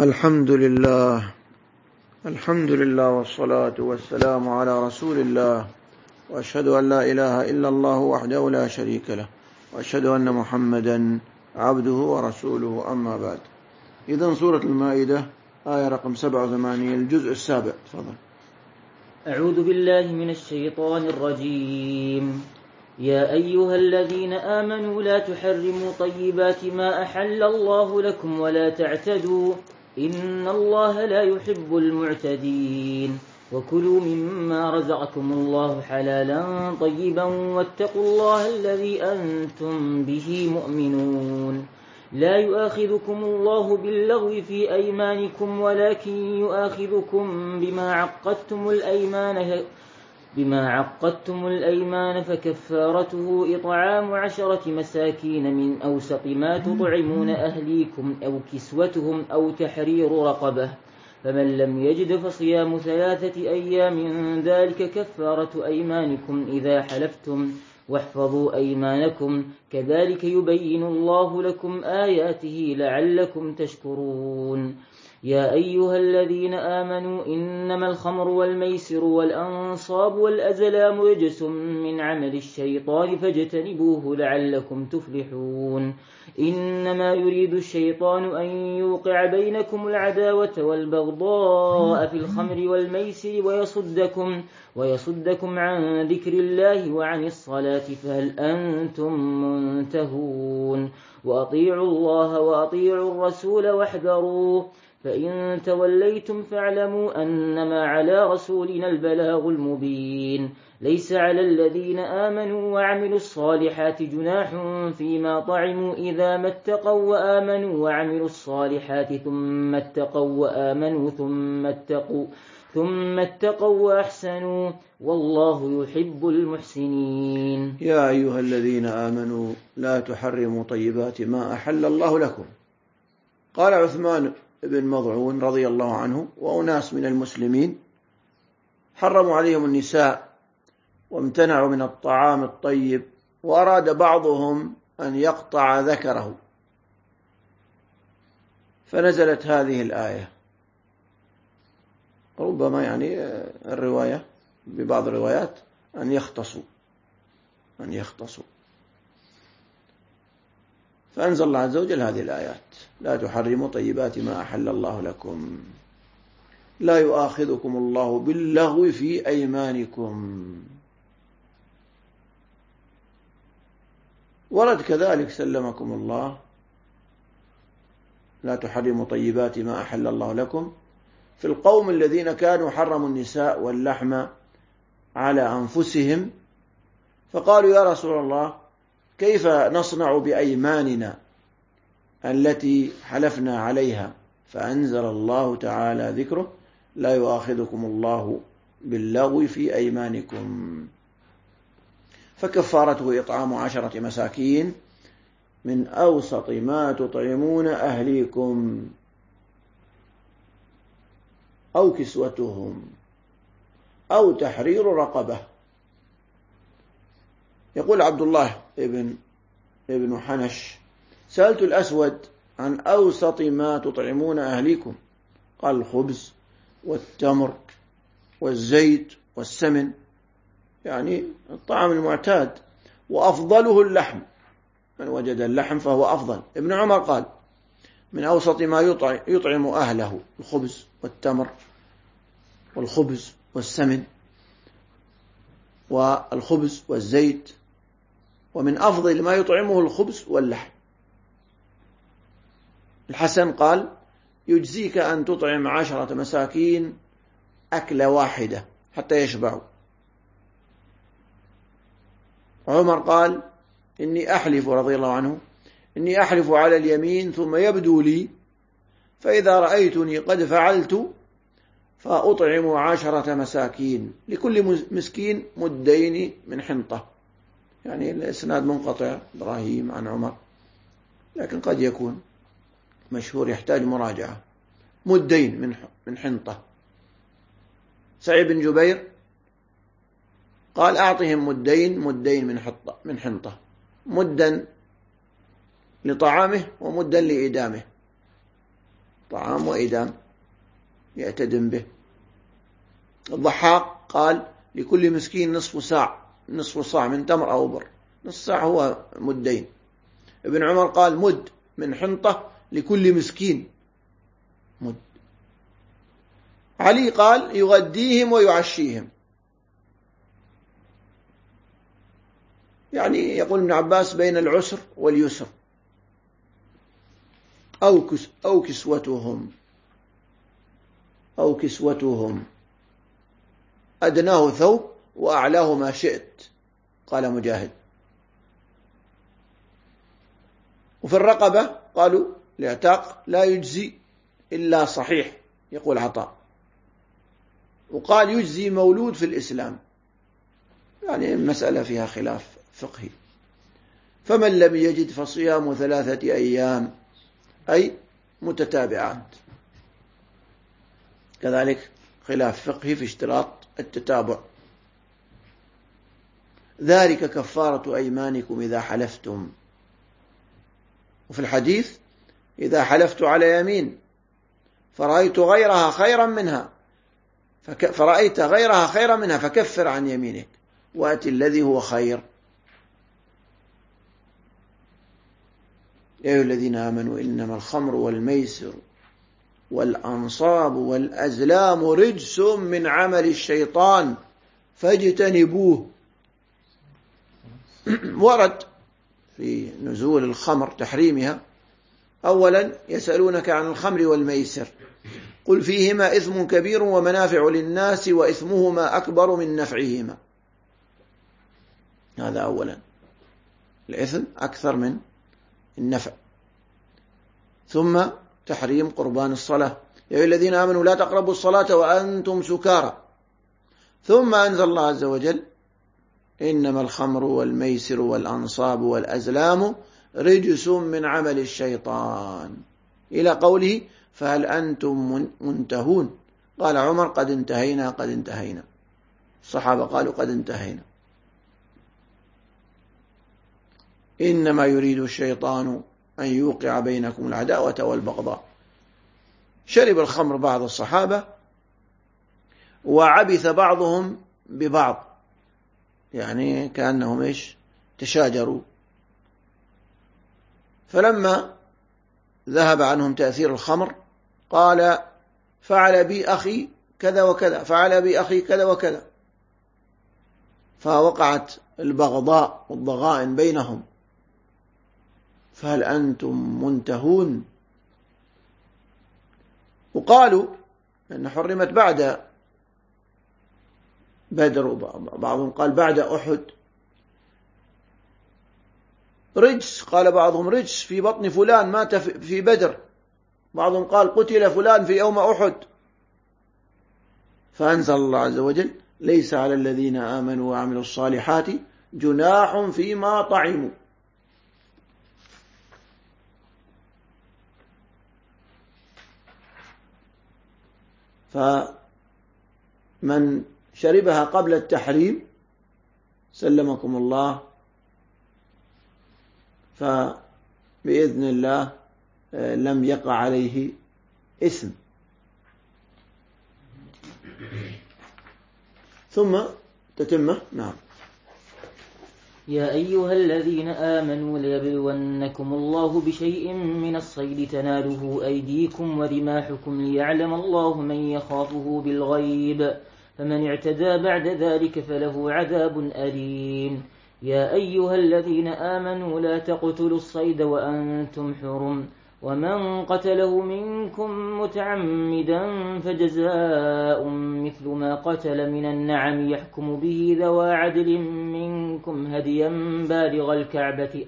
الحمد لله والصلاة والسلام على رسول الله، وأشهد أن لا إله إلا الله وحده لا شريك له، وأشهد أن محمدا عبده ورسوله، أما بعد. إذن سورة المائدة آية رقم 87 الجزء السابع. تفضل. أعوذ بالله من الشيطان الرجيم. يا أيها الذين آمنوا لا تحرموا طيبات ما أحل الله لكم ولا تعتدوا إن الله لا يحب المعتدين. وكلوا مما رزقكم الله حلالا طيبا واتقوا الله الذي أنتم به مؤمنون. لا يؤاخذكم الله باللغو في أيمانكم ولكن يؤاخذكم بما عقدتم الأيمان فكفارته إطعام 10 مساكين من أوسط ما تطعمون أهليكم أو كسوتهم أو تحرير رقبة، فمن لم يجد فصيام 3 أيام ذلك كفارة أيمانكم إذا حلفتم، واحفظوا أيمانكم كذلك يبين الله لكم آياته لعلكم تشكرون. يا أيها الذين آمنوا إنما الخمر والميسر والأنصاب والأزلام رجس من عمل الشيطان فاجتنبوه لعلكم تفلحون. إنما يريد الشيطان أن يوقع بينكم العداوة والبغضاء في الخمر والميسر ويصدكم عن ذكر الله وعن الصلاة، فهل أنتم منتهون؟ وأطيعوا الله وأطيعوا الرسول واحذروه، فإن توليتم فاعلموا أنما على رسولنا البلاغ المبين. ليس على الذين آمنوا وعملوا الصالحات جناح فيما طعموا إذا ما اتقوا وآمنوا وعملوا الصالحات ثم اتقوا وآمنوا ثم اتقوا وأحسنوا والله يحب المحسنين. يا أيها الذين آمنوا لا تحرموا طيبات ما أحل الله لكم. قال عثمان بن مضعون رضي الله عنه وأناس من المسلمين حرموا عليهم النساء وامتنعوا من الطعام الطيب، وأراد بعضهم أن يقطع ذكره، فنزلت هذه الآية. ربما يعني الرواية ببعض الروايات أن يختصوا فأنزل الله عز وجل هذه الآيات: لا تحرموا طيبات ما أحل الله لكم، لا يؤاخذكم الله باللغو في أيمانكم. ورد كذلك سلمكم الله: لا تحرموا طيبات ما أحل الله لكم، في القوم الذين كانوا حرموا النساء واللحم على أنفسهم، فقالوا: يا رسول الله، كيف نصنع بأيماننا التي حلفنا عليها؟ فأنزل الله تعالى ذكره: لا يؤاخذكم الله باللغو في أيمانكم، فكفارته إطعام 10 مساكين من أوسط ما تطعمون أهليكم أو كسوتهم أو تحرير رقبة. يقول عبد الله ابن حنش: سألت الأسود عن أوسط ما تطعمون أهليكم، قال: الخبز والتمر والزيت والسمن، يعني الطعام المعتاد، وأفضله اللحم، من وجد اللحم فهو أفضل. ابن عمر قال: من أوسط ما يطعم أهله الخبز والتمر والخبز والسمن والخبز والزيت، ومن أفضل ما يطعمه الخبز واللحم. الحسن قال: يجزيك أن تطعم 10 مساكين أكلة واحدة حتى يشبعوا. عمر قال: إني أحلف، رضي الله عنه، إني أحلف على اليمين ثم يبدو لي، فإذا رأيتني قد فعلت فأطعم 10 مساكين، لكل مسكين مدين من حنطة. يعني الإسناد منقطع إبراهيم عن عمر، لكن قد يكون مشهور يحتاج مراجعة. مدين من حنطة. سعيد بن جبير قال: أعطهم مدين من حنطة، مدا لطعامه ومدا لإدامه. طعام وإدام يأتدم به. الضحاك قال لكل مسكين نصف صاع من تمر أو بر، نصف صاع هو مدين. ابن عمر قال مد من حنطة لكل مسكين مد. علي قال يغديهم ويعشيهم، يعني يقول ابن عباس بين العسر واليسر. أو كسوتهم أدناه ثوب وأعلاه ما شئت، قال مجاهد. وفي الرقبة قالوا الاعتاق لا يجزي إلا صحيح، يقول عطاء. وقال يجزي مولود في الإسلام، يعني مسألة فيها خلاف فقهي. فمن لم يجد فصيام 3 أيام أي متتابعات، كذلك خلاف فقهي في اشتراط التتابع. ذلك كفارة أيمانكم إذا حلفتم. وفي الحديث إذا حلفت على يمين فرأيت غيرها خيرا منها فكفر عن يمينك وأتي الذي هو خير. يا أيها الذين آمنوا إنما الخمر والميسر والأنصاب والأزلام رجس من عمل الشيطان فاجتنبوه. ورد في نزول الخمر تحريمها. أولا يسألونك عن الخمر والميسر قل فيهما إثم كبير ومنافع للناس وإثمهما أكبر من نفعهما. هذا أولا، الإثم أكثر من النفع. ثم تحريم قربان الصلاة، يا أيها الذين آمنوا لا تقربوا الصلاة وأنتم سكارى. ثم أنزل الله عز وجل إنما الخمر والميسر والأنصاب والأزلام رجس من عمل الشيطان، إلى قوله فهل أنتم منتهون. قال عمر قد انتهينا. الصحابة قالوا قد انتهينا. إنما يريد الشيطان أن يوقع بينكم العداوة والبغضاء. شرب الخمر بعض الصحابة وعبث بعضهم ببعض، يعني كأنهم تشاجروا. فلما ذهب عنهم تأثير الخمر قال فعل بي أخي كذا وكذا، فعل بي أخي كذا وكذا، فوقعت البغضاء والضغائن بينهم. فهل أنتم منتهون. وقالوا أن حرمت بعد بدر، بعضهم قال بعد أحد. رجس، قال بعضهم رجس في بطن فلان مات في بدر، بعضهم قال قتل فلان في يوم أحد. فأنزل الله عز وجل ليس على الذين آمنوا وعملوا الصالحات جناح فيما طعموا. فمن شربها قبل التحريم سلمكم الله فبإذن الله لم يقع عليه إثم. ثم تتمه. نعم. يا أيها الذين آمنوا ليبلونكم الله بشيء من الصيد تناله أيديكم ورماحكم ليعلم الله من يخافه بالغيب، فمن اعتدى بعد ذلك فله عذاب أليم. يا أيها الذين آمنوا لا تقتلوا الصيد وأنتم حرم، ومن قتله منكم متعمدا فجزاء مثل ما قتل من النعم يحكم به ذوى عدل منكم هديا بالغ الكعبة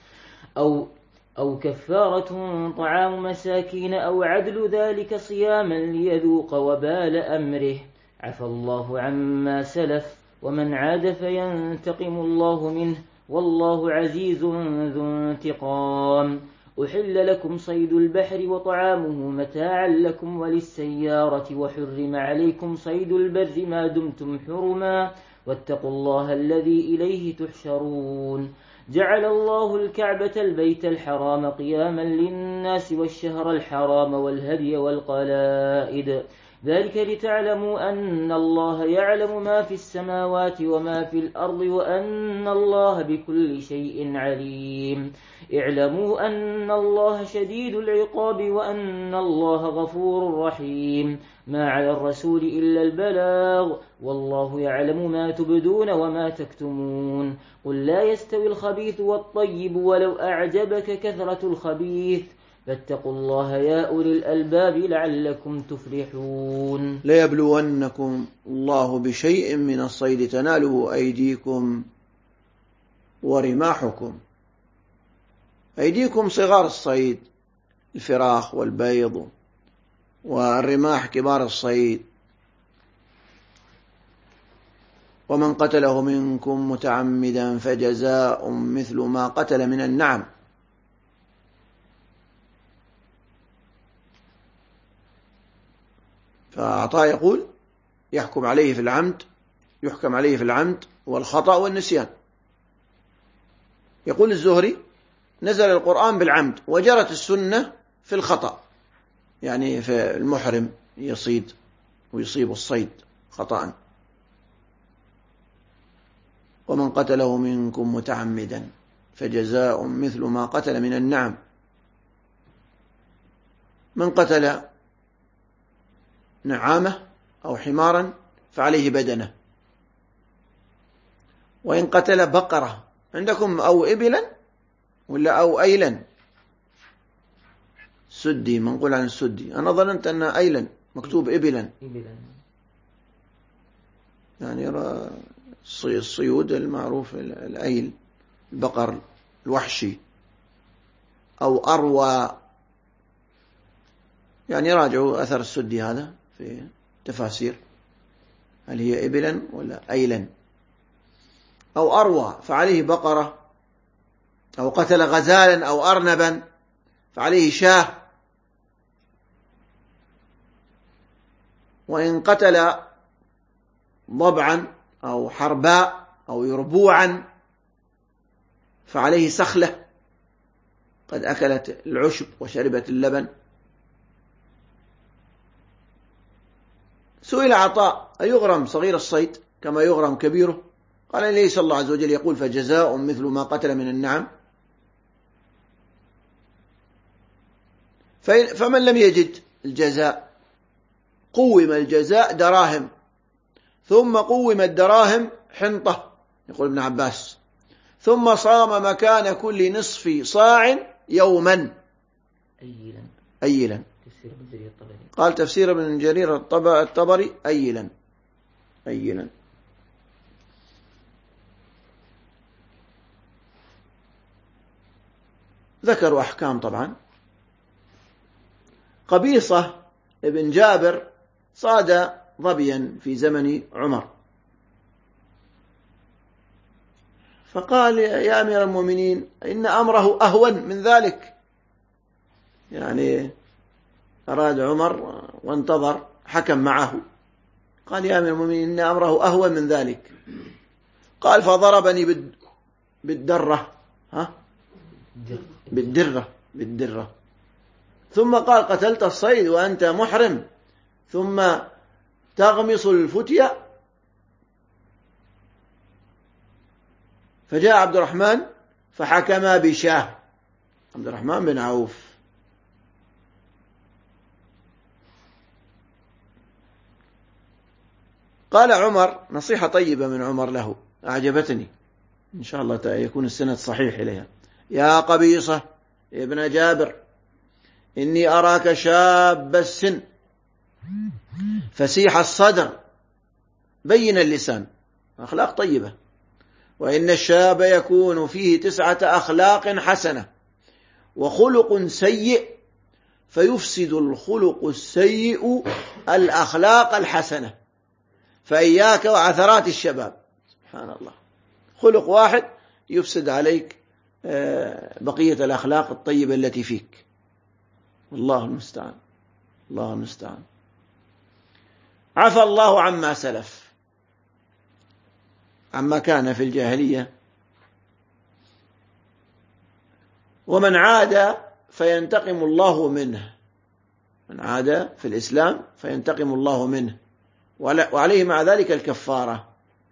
أو كفارة طعام مساكين أو عدل ذلك صياما ليذوق وبال أمره، عفى الله عما سلف ومن عاد فينتقم الله منه والله عزيز ذو انتقام. أحل لكم صيد البحر وطعامه متاعا لكم وللسيارة، وحرم عليكم صيد البر ما دمتم حرما، واتقوا الله الذي إليه تحشرون. جعل الله الكعبة البيت الحرام قياما للناس والشهر الحرام والهدي والقلائد ذلك لتعلموا أن الله يعلم ما في السماوات وما في الأرض وأن الله بكل شيء عليم اعلموا أن الله شديد العقاب وأن الله غفور رحيم ما على الرسول إلا البلاغ والله يعلم ما تبدون وما تكتمون قل لا يستوي الخبيث والطيب ولو أعجبك كثرة الخبيث فاتقوا الله يا أولي الألباب لعلكم تفلحون ليبلونكم الله بشيء من الصيد تناله أيديكم ورماحكم. أيديكم صغار الصيد الفراخ والبيض، والرماح كبار الصيد. ومن قتله منكم متعمدا فجزاء مثل ما قتل من النعم. فعطاء يقول يحكم عليه في العمد والخطأ والنسيان. يقول الزهري نزل القرآن بالعمد وجرت السنة في الخطأ، يعني في المحرم يصيد ويصيب الصيد خطأ. ومن قتله منكم متعمدا فجزاء مثل ما قتل من النعم. من قتل نعامة أو حمارا فعليه بدنة. وإن قتل بقرة عندكم أو إبلا ولا أو أيلا، سدي منقول عن السدي، أنا ظننت أن أيلا مكتوب إبلا، يعني الصيود المعروف الأيل البقر الوحشي، أو أروى، يعني راجعوا أثر السدي هذا في تفاسير هل هي إبلا ولا أيلا. أو أروى فعليه بقرة، أو قتل غزالا أو أرنبا فعليه شاه. وإن قتل ضبعا أو حرباء أو يربوعا فعليه سخلة قد أكلت العشب وشربت اللبن. سئل عطاء أيغرم صغير الصيد كما يغرم كبيره؟ قال ليس الله عز وجل يقول فجزاء مثل ما قتل من النعم؟ فمن لم يجد الجزاء قوم الجزاء دراهم، ثم قوم الدراهم حنطة، يقول ابن عباس، ثم صام مكان كل نصف صاع يوما أيلا. قال تفسير ابن جرير الطبري أيلا. ذكروا أحكام طبعا. قبيصة ابن جابر صاد ظبيا في زمن عمر، فقال يا أمير المؤمنين إن أمره أهون من ذلك، يعني أراد عمر وانتظر حكم معه، قال يا أمير المؤمنين إن أمره أهون من ذلك. قال فضربني بالدرة بالدرة، ثم قال قتلت الصيد وأنت محرم ثم تغمص الفتية؟ فجاء عبد الرحمن فحكما بشاه، عبد الرحمن بن عوف. قال عمر نصيحة طيبة من عمر له أعجبتني، إن شاء الله يكون السند صحيح إليها. يا قبيصة ابن جابر إني أراك شاب السن فسيح الصدر بين اللسان، أخلاق طيبة، وإن الشاب يكون فيه 9 أخلاق حسنة وخلق سيء فيفسد الخلق السيء الأخلاق الحسنة، فإياك وعثرات الشباب. سبحان الله، خلق واحد يفسد عليك بقية الأخلاق الطيبة التي فيك. الله المستعان، الله المستعان. عفى الله عما سلف، عما كان في الجاهلية ومن عاد فينتقم الله منه، من عاد في الإسلام فينتقم الله منه، وعليه مع ذلك الكفارة.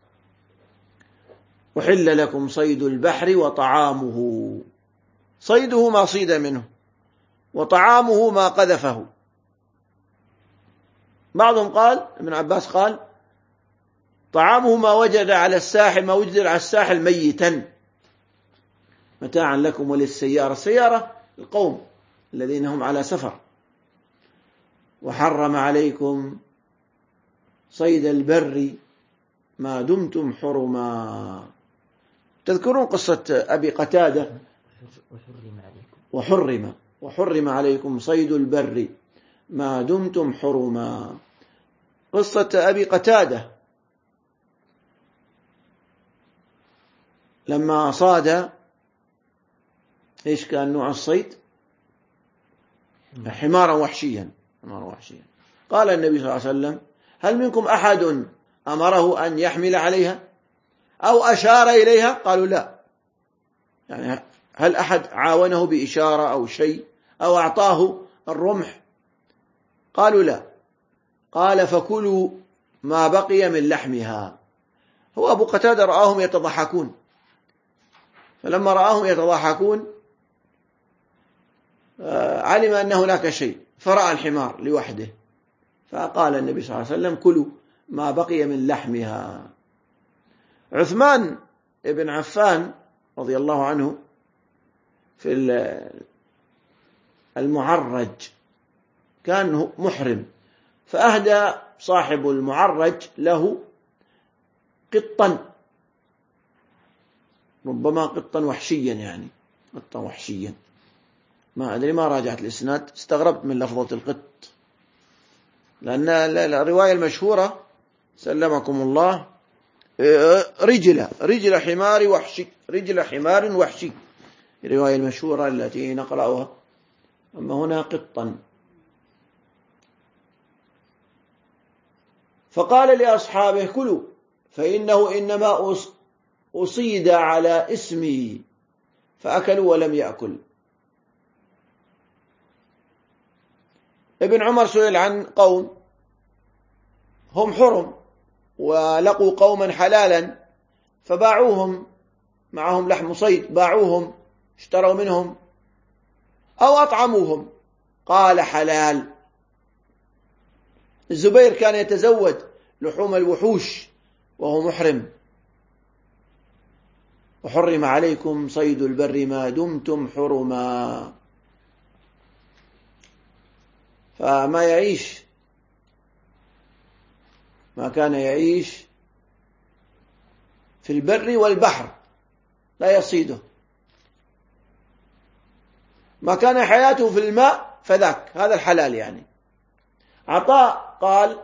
أحل لكم صيد البحر وطعامه، صيده ما صيد منه، وطعامه ما قذفه. بعضهم قال، ابن عباس قال طعامه ما وجد على الساحل، ما وجد على الساحل ميتا، متاعا لكم وللسيارة، السيارة القوم الذين هم على سفر. وحرم عليكم صيد البر ما دمتم حرما. تذكرون قصة أبي قتادة؟ وحرم عليكم صيد البر ما دمتم حرما. قصة أبي قتادة لما صاد، إيش كان نوع الصيد؟ حمارا وحشيا. قال النبي صلى الله عليه وسلم هل منكم أحد أمره أن يحمل عليها أو أشار إليها؟ قالوا لا. يعني هل أحد عاونه بإشارة أو شيء أو أعطاه الرمح؟ قالوا لا. قال فكلوا ما بقي من لحمها. هو أبو قتادة رآهم يتضحكون، فلما رآهم يتضحكون علم أن هناك شيء، فرأى الحمار لوحده، فقال النبي صلى الله عليه وسلم كلوا ما بقي من لحمها. عثمان بن عفان رضي الله عنه في المعرج كان محرم، فأهدى صاحب المعرج له قطا، ربما قطا وحشيا، يعني قطا وحشيا، ما أدري، ما راجعت الإسناد، استغربت من لفظة القط، لأن الرواية المشهورة سلمكم الله رجل حمار وحشي، رجل حمار وحشي، الرواية المشهورة التي نقرأها، أما هنا قطا. فقال لأصحابه كلوا فإنه إنما أصيد على اسمي، فأكلوا ولم يأكل. ابن عمر سئل عن قوم هم حرم ولقوا قوما حلالا فباعوهم، معهم لحم صيد، باعوهم اشتروا منهم أو أطعموهم، قال حلال. الزبير كان يتزود لحوم الوحوش وهو محرم. وحرم عليكم صيد البر ما دمتم حرما. فما يعيش، ما كان يعيش في البر والبحر لا يصيده، ما كان حياته في الماء فذاك، هذا الحلال. يعني عطاء قال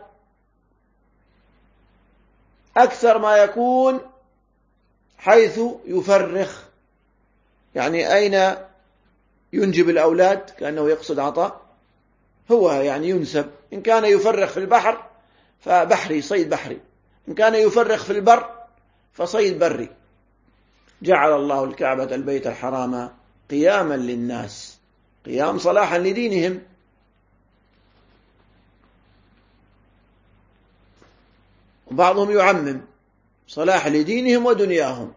أكثر ما يكون حيث يفرخ، يعني أين ينجب الأولاد، كأنه يقصد عطاء، هو يعني ينسب، إن كان يفرخ في البحر فبحري، صيد بحري، إن كان يفرخ في البر فصيد بري. جعل الله الكعبة البيت الحرام قياما للناس، قيام صلاحا لدينهم. وبعضهم يعمم صلاح لدينهم ودنياهم.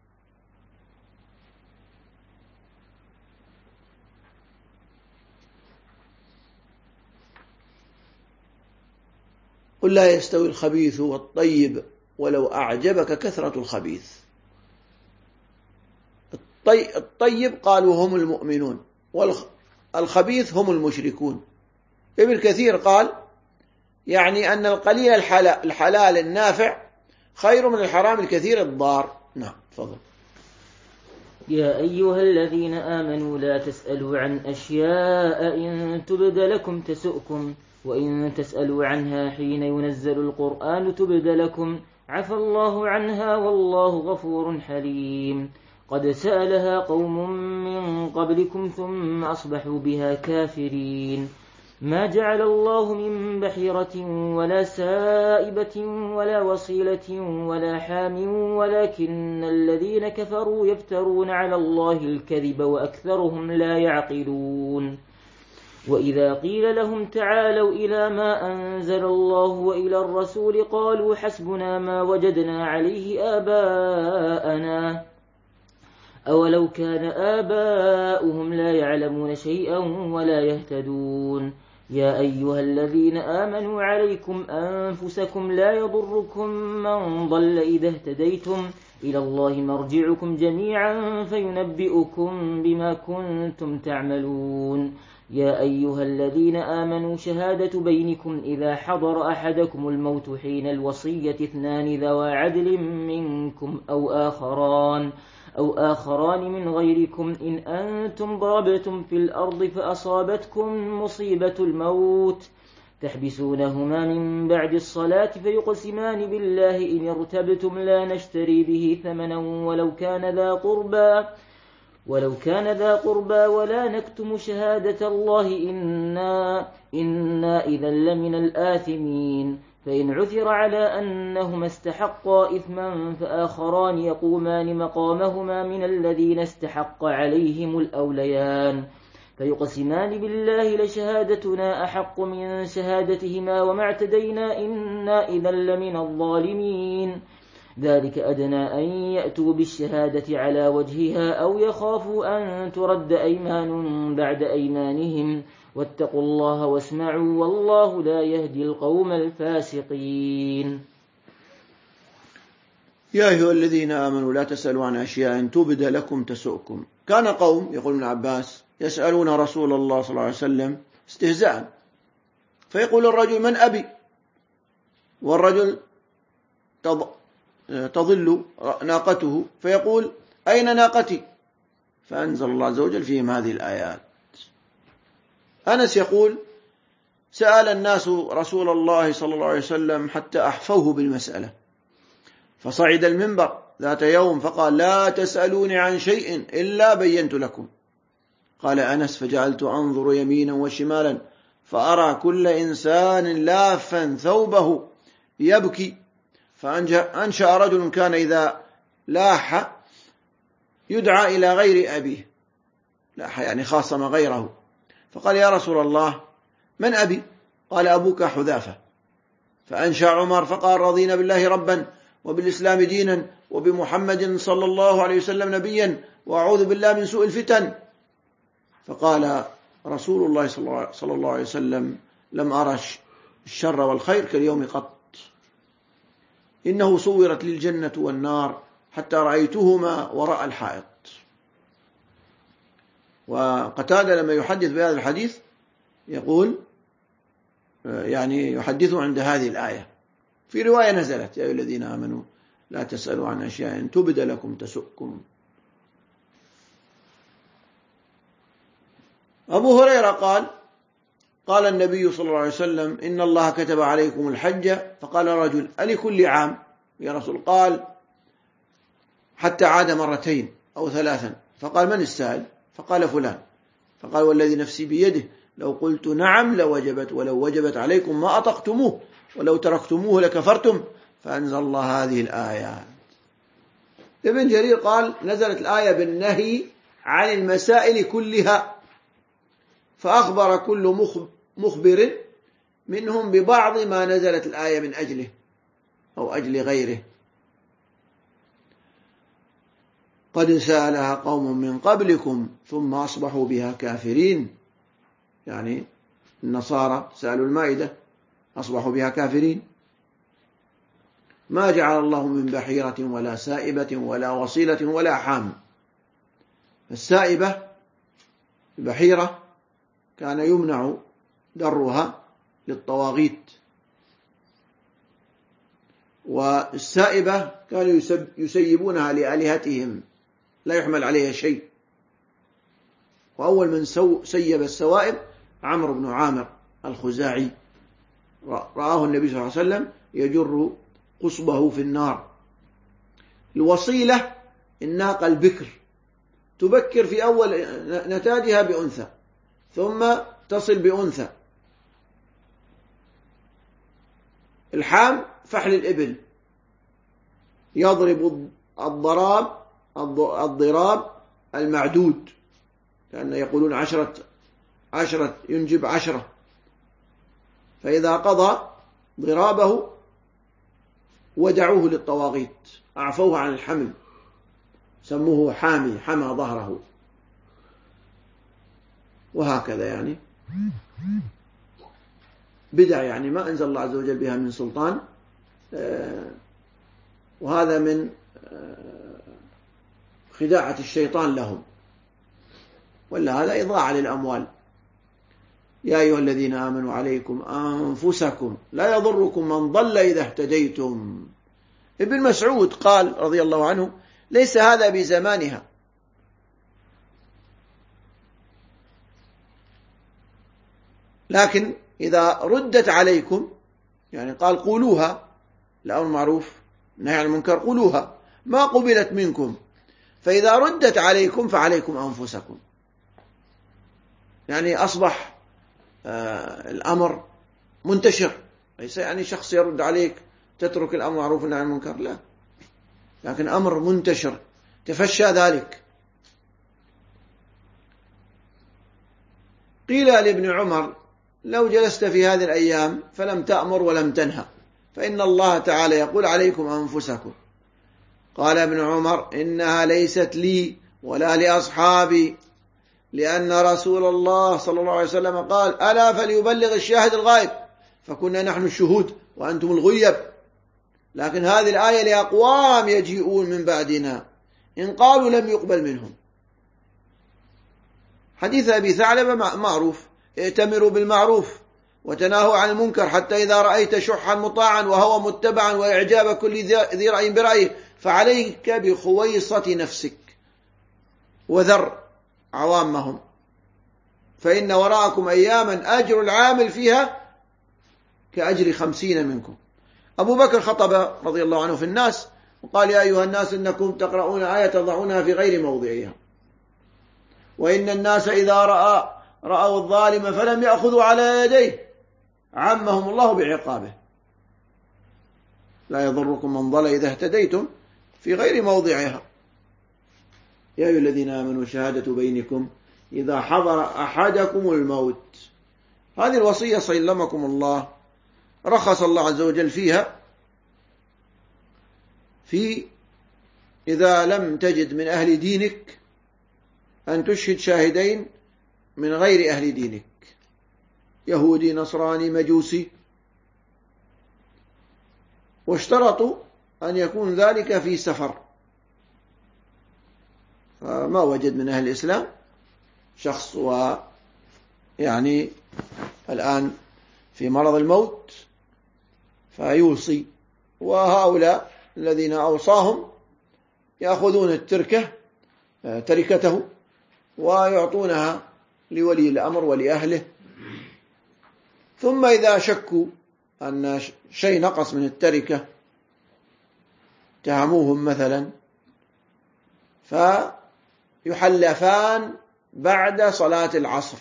قل لا يستوي الخبيث والطيب ولو أعجبك كثرة الخبيث. الطيب قالوا هم المؤمنون، والخبيث هم المشركون. ابن كثير قال يعني أن القليل الحلال النافع خير من الحرام الكثير الضار. نعم، تفضل. يا أيها الذين آمنوا لا تسألوا عن أشياء إن تبد لكم تسؤكم، وإن تسألوا عنها حين ينزل القرآن تبد لكم عفى الله عنها والله غفور حليم. قد سألها قوم من قبلكم ثم أصبحوا بها كافرين. ما جعل الله من بحيرة ولا سائبة ولا وصيلة ولا حام ولكن الذين كفروا يفترون على الله الكذب وأكثرهم لا يعقلون وإذا قيل لهم تعالوا إلى ما أنزل الله وإلى الرسول قالوا حسبنا ما وجدنا عليه آباءنا أولو كان آباؤهم لا يعلمون شيئا ولا يهتدون يا أيها الذين آمنوا عليكم أنفسكم لا يضركم من ضل إذا اهتديتم إلى الله مرجعكم جميعا فينبئكم بما كنتم تعملون يا أيها الذين آمنوا شهادة بينكم إذا حضر أحدكم الموت حين الوصية 2 ذوى عدل منكم أو آخران من غيركم إن أنتم ضربتم في الأرض فأصابتكم مصيبة الموت تحبسونهما من بعد الصلاة فيقسمان بالله إن ارتبتم لا نشتري به ثمنا ولو كان ذا قربى ولا نكتم شهادة الله إنا إذا لمن الآثمين فإن عثر على أنهما استحقا إثما فآخران يقومان مقامهما من الذين استحق عليهم الأوليان فيقسمان بالله لشهادتنا أحق من شهادتهما وما اعتدينا إنا إذا لمن الظالمين ذلك أدنى أن يأتوا بالشهادة على وجهها أو يخافوا أن ترد أيمان بعد أيمانهم واتقوا الله واسمعوا والله لا يهدي القوم الفاسقين. يا أيها الذين آمنوا لا تسألوا عن أشياء تبد لكم تسؤكم. كان قوم يقول ابن عباس يسألون رسول الله صلى الله عليه وسلم استهزاء، فيقول الرجل من أبي، والرجل تضل ناقته فيقول أين ناقتي، فأنزل الله عز وجل فيهم هذه الآيات. أنس يقول سأل الناس رسول الله صلى الله عليه وسلم حتى أحفوه بالمسألة، فصعد المنبر ذات يوم فقال لا تسألوني عن شيء إلا بينت لكم. قال أنس فجعلت أنظر يمينا وشمالا فأرى كل إنسان لافا ثوبه يبكي، فأنشأ رجل كان إذا لاح يدعى إلى غير أبيه، لاح يعني خاصم غيره، فقال يا رسول الله من أبي؟ قال أبوك حذافة. فأنشأ عمر فقال رضينا بالله ربا وبالإسلام دينا وبمحمد صلى الله عليه وسلم نبيا وأعوذ بالله من سوء الفتن. فقال رسول الله صلى الله عليه وسلم لم أرى الشر والخير كاليوم قط، إنه صورت لي الجنة والنار حتى رأيتهما وراء الحائط. وقتادة لما يحدث بهذا الحديث يقول يعني يحدث عند هذه الآية. في رواية نزلت يا أيها الذين آمنوا لا تسألوا عن أشياء تبد لكم تسؤكم. أبو هريرة قال النبي صلى الله عليه وسلم إن الله كتب عليكم الحج، فقال رجل ألكل عام يا رسول؟ قال حتى عاد 2 أو 3، فقال من السائل؟ فقال فلان، فقال والذي نفسي بيده لو قلت نعم لوجبت ولو وجبت عليكم ما أطقتموه ولو تركتموه لكفرتم، فأنزل الله هذه الآيات. ابن جرير قال نزلت الآية بالنهي عن المسائل كلها، فأخبر كل مخبر منهم ببعض ما نزلت الآية من أجله أو أجل غيره. قد سألها قوم من قبلكم ثم أصبحوا بها كافرين، يعني النصارى سألوا المائدة أصبحوا بها كافرين. ما جعل الله من بحيرة ولا سائبة ولا وصيلة ولا حام. السائبة البحيرة كان يمنع درها للطواغيت، والسائبة كانوا يسيبونها لآلهتهم لا يحمل عليها شيء. وأول من سيب السوائب عمرو بن عامر الخزاعي، رآه النبي صلى الله عليه وسلم يجر قصبه في النار. الوصيلة الناقة البكر تبكر في أول نتاجها بأنثى ثم تصل بأنثى الحام فحل الإبل، يضرب الضراب المعدود، لأن يقولون عشرة ينجب 10، فإذا قضى ضرابه ودعوه للطواغيت، أعفوه عن الحمل، سموه حامي، حمى ظهره، وهكذا يعني بدع يعني ما أنزل الله عز وجل بها من سلطان، وهذا من خداعة الشيطان لهم، ولا هذا إضاعة للأموال. يا أيها الذين آمنوا عليكم أنفسكم لا يضركم من ضل إذا اهتديتم. ابن مسعود قال رضي الله عنه: ليس هذا بزمانها، لكن إذا ردت عليكم، يعني قال قولوها، الأمر معروف نهي عن المنكر، قولوها، ما قبلت منكم، فإذا ردت عليكم فعليكم أنفسكم. يعني أصبح الأمر منتشر، ليس يعني شخص يرد عليك تترك الأمر معروف والنهي عن المنكر، لا، لكن أمر منتشر تفشى ذلك. قيل لابن عمر: لو جلست في هذه الأيام فلم تأمر ولم تنهى، فإن الله تعالى يقول: عليكم أنفسكم. قال ابن عمر: إنها ليست لي ولا لأصحابي، لأن رسول الله صلى الله عليه وسلم قال: ألا فليبلغ الشاهد الغائب، فكنا نحن الشهود وأنتم الغيب. لكن هذه الآية لأقوام يجيئون من بعدنا إن قالوا لم يقبل منهم. حديث أبي ثعلبة معروف: ائتمروا بالمعروف وتناهوا عن المنكر، حتى إذا رأيت شحا مطاعا وهوى متبعا وإعجاب كل ذي رأي برأيه فعليك بخويصة نفسك وذر عوامهم، فإن وراءكم أياما أجر العامل فيها كأجر 50 منكم. أبو بكر خطب رضي الله عنه في الناس وقال: يا أيها الناس إنكم تقرؤون آية تضعونها في غير موضعها، وإن الناس إذا رأوا الظالم فلم يأخذوا على يديه عمهم الله بعقابه، لا يضركم من ضل إذا اهتديتم في غير موضعها. يا أيها الذين آمنوا شهادة بينكم إذا حضر أحدكم الموت. هذه الوصية سلمكم الله رخص الله عز وجل فيها، في إذا لم تجد من أهل دينك أن تشهد شاهدين من غير أهل دينك، يهودي نصراني مجوسي، واشترطوا أن يكون ذلك في سفر، فما وجد من أهل الإسلام شخص ويعني الآن في مرض الموت فيوصي، وهؤلاء الذين أوصاهم يأخذون تركته ويعطونها لولي الأمر ولأهله، ثم إذا شكوا أن شيء نقص من تهموهم مثلا، فيحلفان بعد صلاة العصر،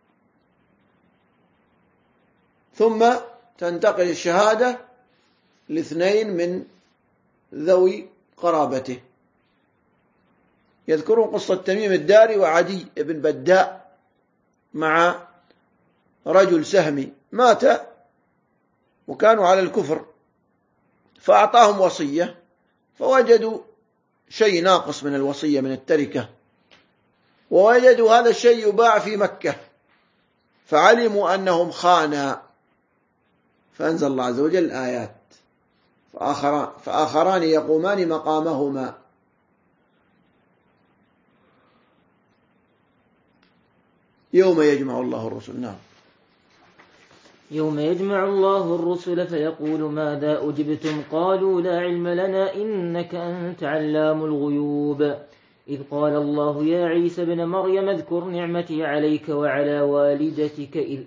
ثم تنتقل الشهادة لاثنين من ذوي قرابته. يذكرون قصة تميم الداري وعدي بن بداء مع رجل سهمي مات وكانوا على الكفر، فأعطاهم وصية، فوجدوا شيء ناقص من الوصية من التركة، ووجدوا هذا الشيء يباع في مكة، فعلموا أنهم خانا، فأنزل الله عز وجل الآيات: فآخران يقومان مقامهما. يوم يجمع الله الرسل. نعم. يوم يجمع الله الرسل فيقول: ماذا أجبتم؟ قالوا: لا علم لنا إنك أنت علام الغيوب. إذ قال الله: يا عيسى ابن مريم اذكر نعمتي عليك وعلى والدتك إذ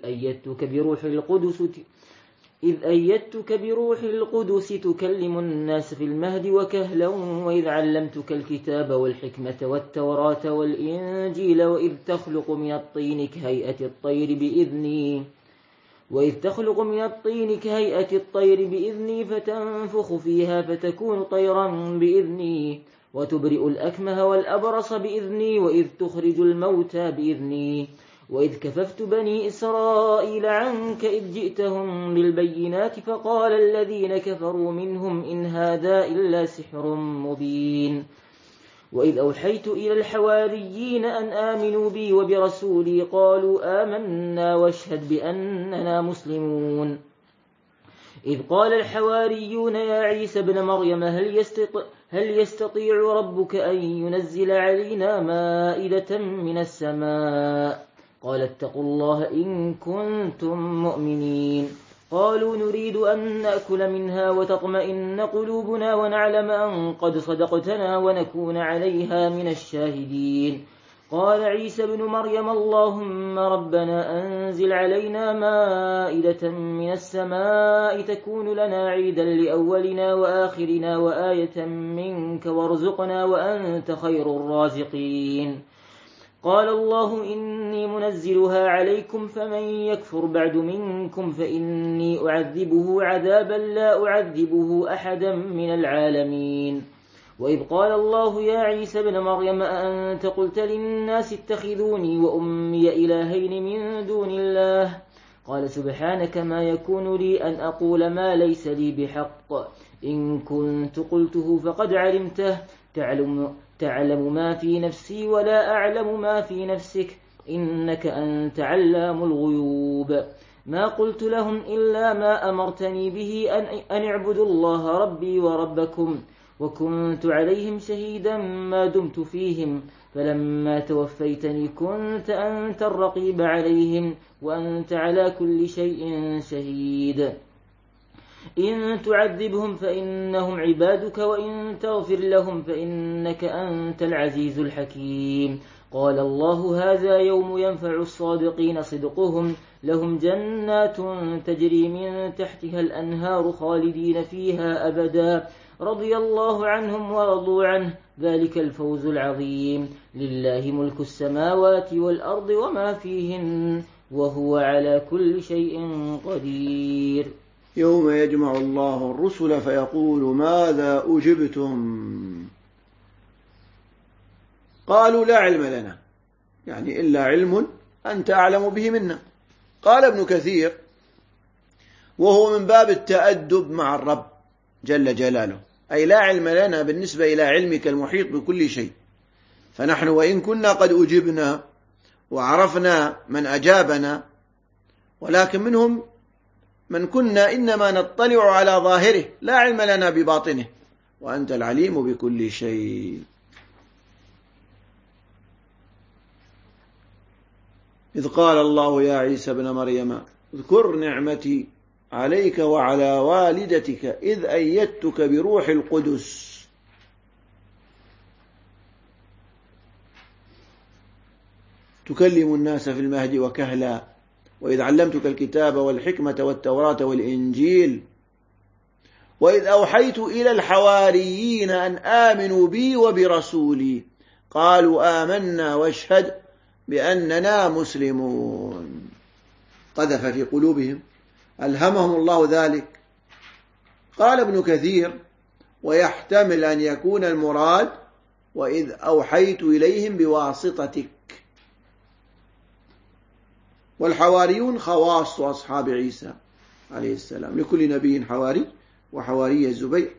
أيدتك بروح القدس تكلم الناس في المهد وكهلا، وإذ علمتك الكتاب والحكمة والتوراة والإنجيل، وإذ تخلق من الطين كهيئة الطير بإذني، وإذ تخلق من الطين كهيئة الطير بإذني فتنفخ فيها فتكون طيرا بإذني وتبرئ الأكمه والأبرص بإذني وإذ تخرج الموتى بإذني وإذ كففت بني إسرائيل عنك إذ جئتهم بالبينات فقال الذين كفروا منهم إن هذا إلا سحر مبين وإذ أوحيت إلى الحواريين أن آمنوا بي وبرسولي قالوا آمنا واشهد بأننا مسلمون إذ قال الحواريون يا عيسى ابن مريم هل يستطيع ربك أن ينزل علينا مائدة من السماء قال اتقوا الله إن كنتم مؤمنين قالوا نريد أن نأكل منها وتطمئن قلوبنا ونعلم أن قد صدقتنا ونكون عليها من الشاهدين قال عيسى ابن مريم اللهم ربنا أنزل علينا مائدة من السماء تكون لنا عيدا لأولنا وآخرنا وآية منك وارزقنا وأنت خير الرازقين قال الله إني منزلها عليكم فمن يكفر بعد منكم فإني أعذبه عذابا لا أعذبه أحدا من العالمين وإذ قال الله يا عيسى ابن مريم أأنت قلت للناس اتخذوني وأمي إلهين من دون الله قال سبحانك ما يكون لي أن أقول ما ليس لي بحق إن كنت قلته فقد علمته تعلم ما في نفسي ولا أعلم ما في نفسك إنك أنت علام الغيوب ما قلت لهم إلا ما أمرتني به أن اعبدوا الله ربي وربكم وكنت عليهم شهيدا ما دمت فيهم فلما توفيتني كنت أنت الرقيب عليهم وأنت على كل شيء شهيد إن تعذبهم فإنهم عبادك وإن تغفر لهم فإنك أنت العزيز الحكيم قال الله هذا يوم ينفع الصادقين صدقهم لهم جنات تجري من تحتها الأنهار خالدين فيها أبدا رضي الله عنهم ورضوا عنه ذلك الفوز العظيم لله ملك السماوات والأرض وما فيهن وهو على كل شيء قدير يوم يجمع الله الرسل فيقول ماذا أجبتم قالوا لا علم لنا يعني إلا علم أنت أعلم به منا قال ابن كثير وهو من باب التأدب مع الرب جل جلاله أي لا علم لنا بالنسبة إلى علمك المحيط بكل شيء فنحن وإن كنا قد أجبنا وعرفنا من أجابنا ولكن منهم من كنا إنما نطلع على ظاهره لا علم لنا بباطنه وأنت العليم بكل شيء إذ قال الله يا عيسى ابن مريم اذكر نعمتي عليك وعلى والدتك إذ أيدتك بروح القدس تكلم الناس في المهد وكهلا وإذ علمتك الكتاب والحكمة والتوراة والإنجيل وإذ أوحيت إلى الحواريين أن آمنوا بي وبرسولي قالوا آمنا واشهد بأننا مسلمون قذف في قلوبهم ألهمهم الله ذلك قال ابن كثير ويحتمل أن يكون المراد وإذ أوحيت إليهم بواسطتك والحواريون خواص أصحاب عيسى عليه السلام لكل نبي حواري وحواري الزبير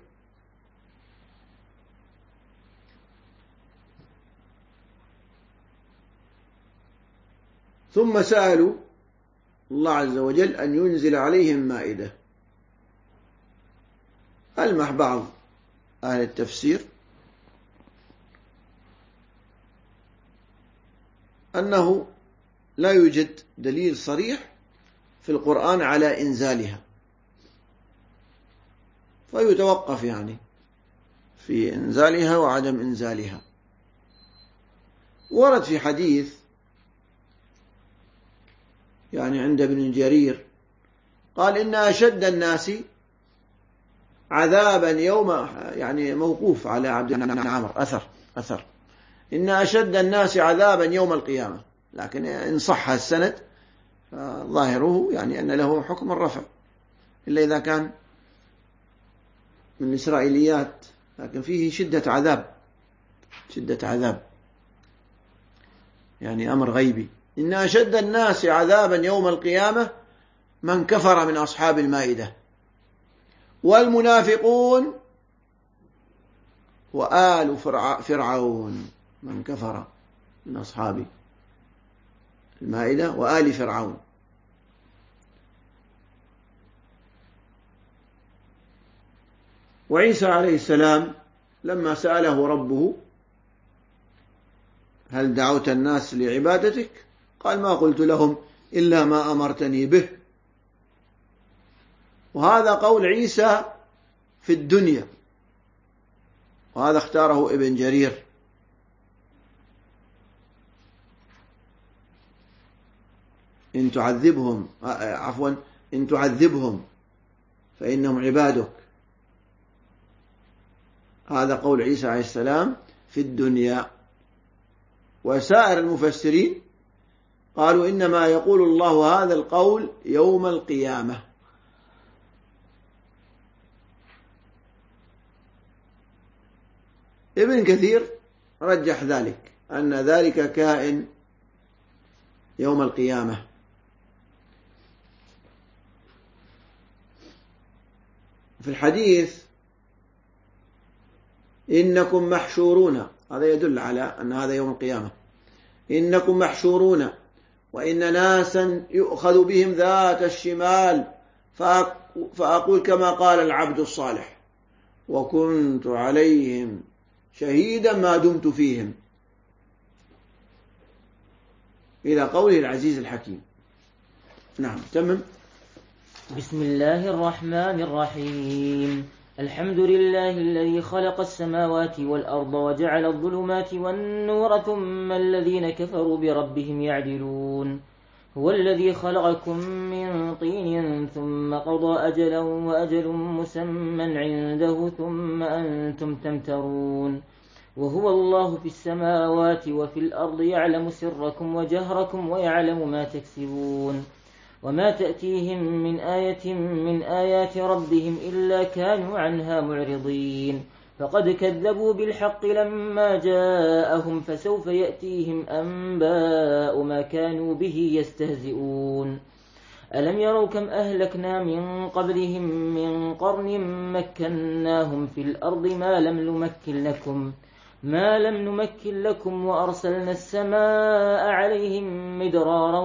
ثم سألوا الله عز وجل أن ينزل عليهم مائدة ألمح بعض أهل التفسير أنه لا يوجد دليل صريح في القرآن على إنزالها فيتوقف يعني في إنزالها وعدم إنزالها ورد في حديث يعني عند ابن جرير قال إن أشد الناس عذابا يوم يعني موقوف على عبد بن عمرو أثر إن أشد الناس عذابا يوم القيامة لكن إن صح السند ظاهره يعني أن له حكم الرفع، إلا إذا كان من الإسرائيليات، لكن فيه شدة عذاب يعني أمر غيبي. إن أشد الناس عذابا يوم القيامة من كفر من أصحاب المائدة والمنافقون وآل فرعون. من كفر من أصحاب المائدة وآل فرعون. وعيسى عليه السلام لما سأله ربه هل دعوت الناس لعبادتك؟ قال ما قلت لهم إلا ما أمرتني به. وهذا قول عيسى في الدنيا، وهذا اختاره ابن جرير. إن تعذبهم فإنهم عبادك. هذا قول عيسى عليه السلام في الدنيا. وسائر المفسرين قالوا إنما يقول الله هذا القول يوم القيامة. ابن كثير رجح ذلك، أن ذلك كائن يوم القيامة. في الحديث إنكم محشورون، هذا يدل على أن هذا يوم القيامة. إنكم محشورون وإن ناسا يؤخذ بهم ذات الشمال فأقول كما قال العبد الصالح وكنت عليهم شهيدا ما دمت فيهم، إلى قوله العزيز الحكيم. نعم تمام. بسم الله الرحمن الرحيم. الحمد لله الذي خلق السماوات والأرض وجعل الظلمات والنور ثم الذين كفروا بربهم يعدلون. هو الذي خلقكم من طين ثم قضى أجلا وأجل مسمى عنده ثم أنتم تمترون. وهو الله في السماوات وفي الأرض يعلم سركم وجهركم ويعلم ما تكسبون. وما تأتيهم من آية من آيات ربهم إلا كانوا عنها معرضين. فقد كذبوا بالحق لما جاءهم فسوف يأتيهم أنباء ما كانوا به يستهزئون. ألم يروا كم أهلكنا من قبلهم من قرن مكناهم في الأرض ما لم نمكن لكم وأرسلنا السماء عليهم مدرارا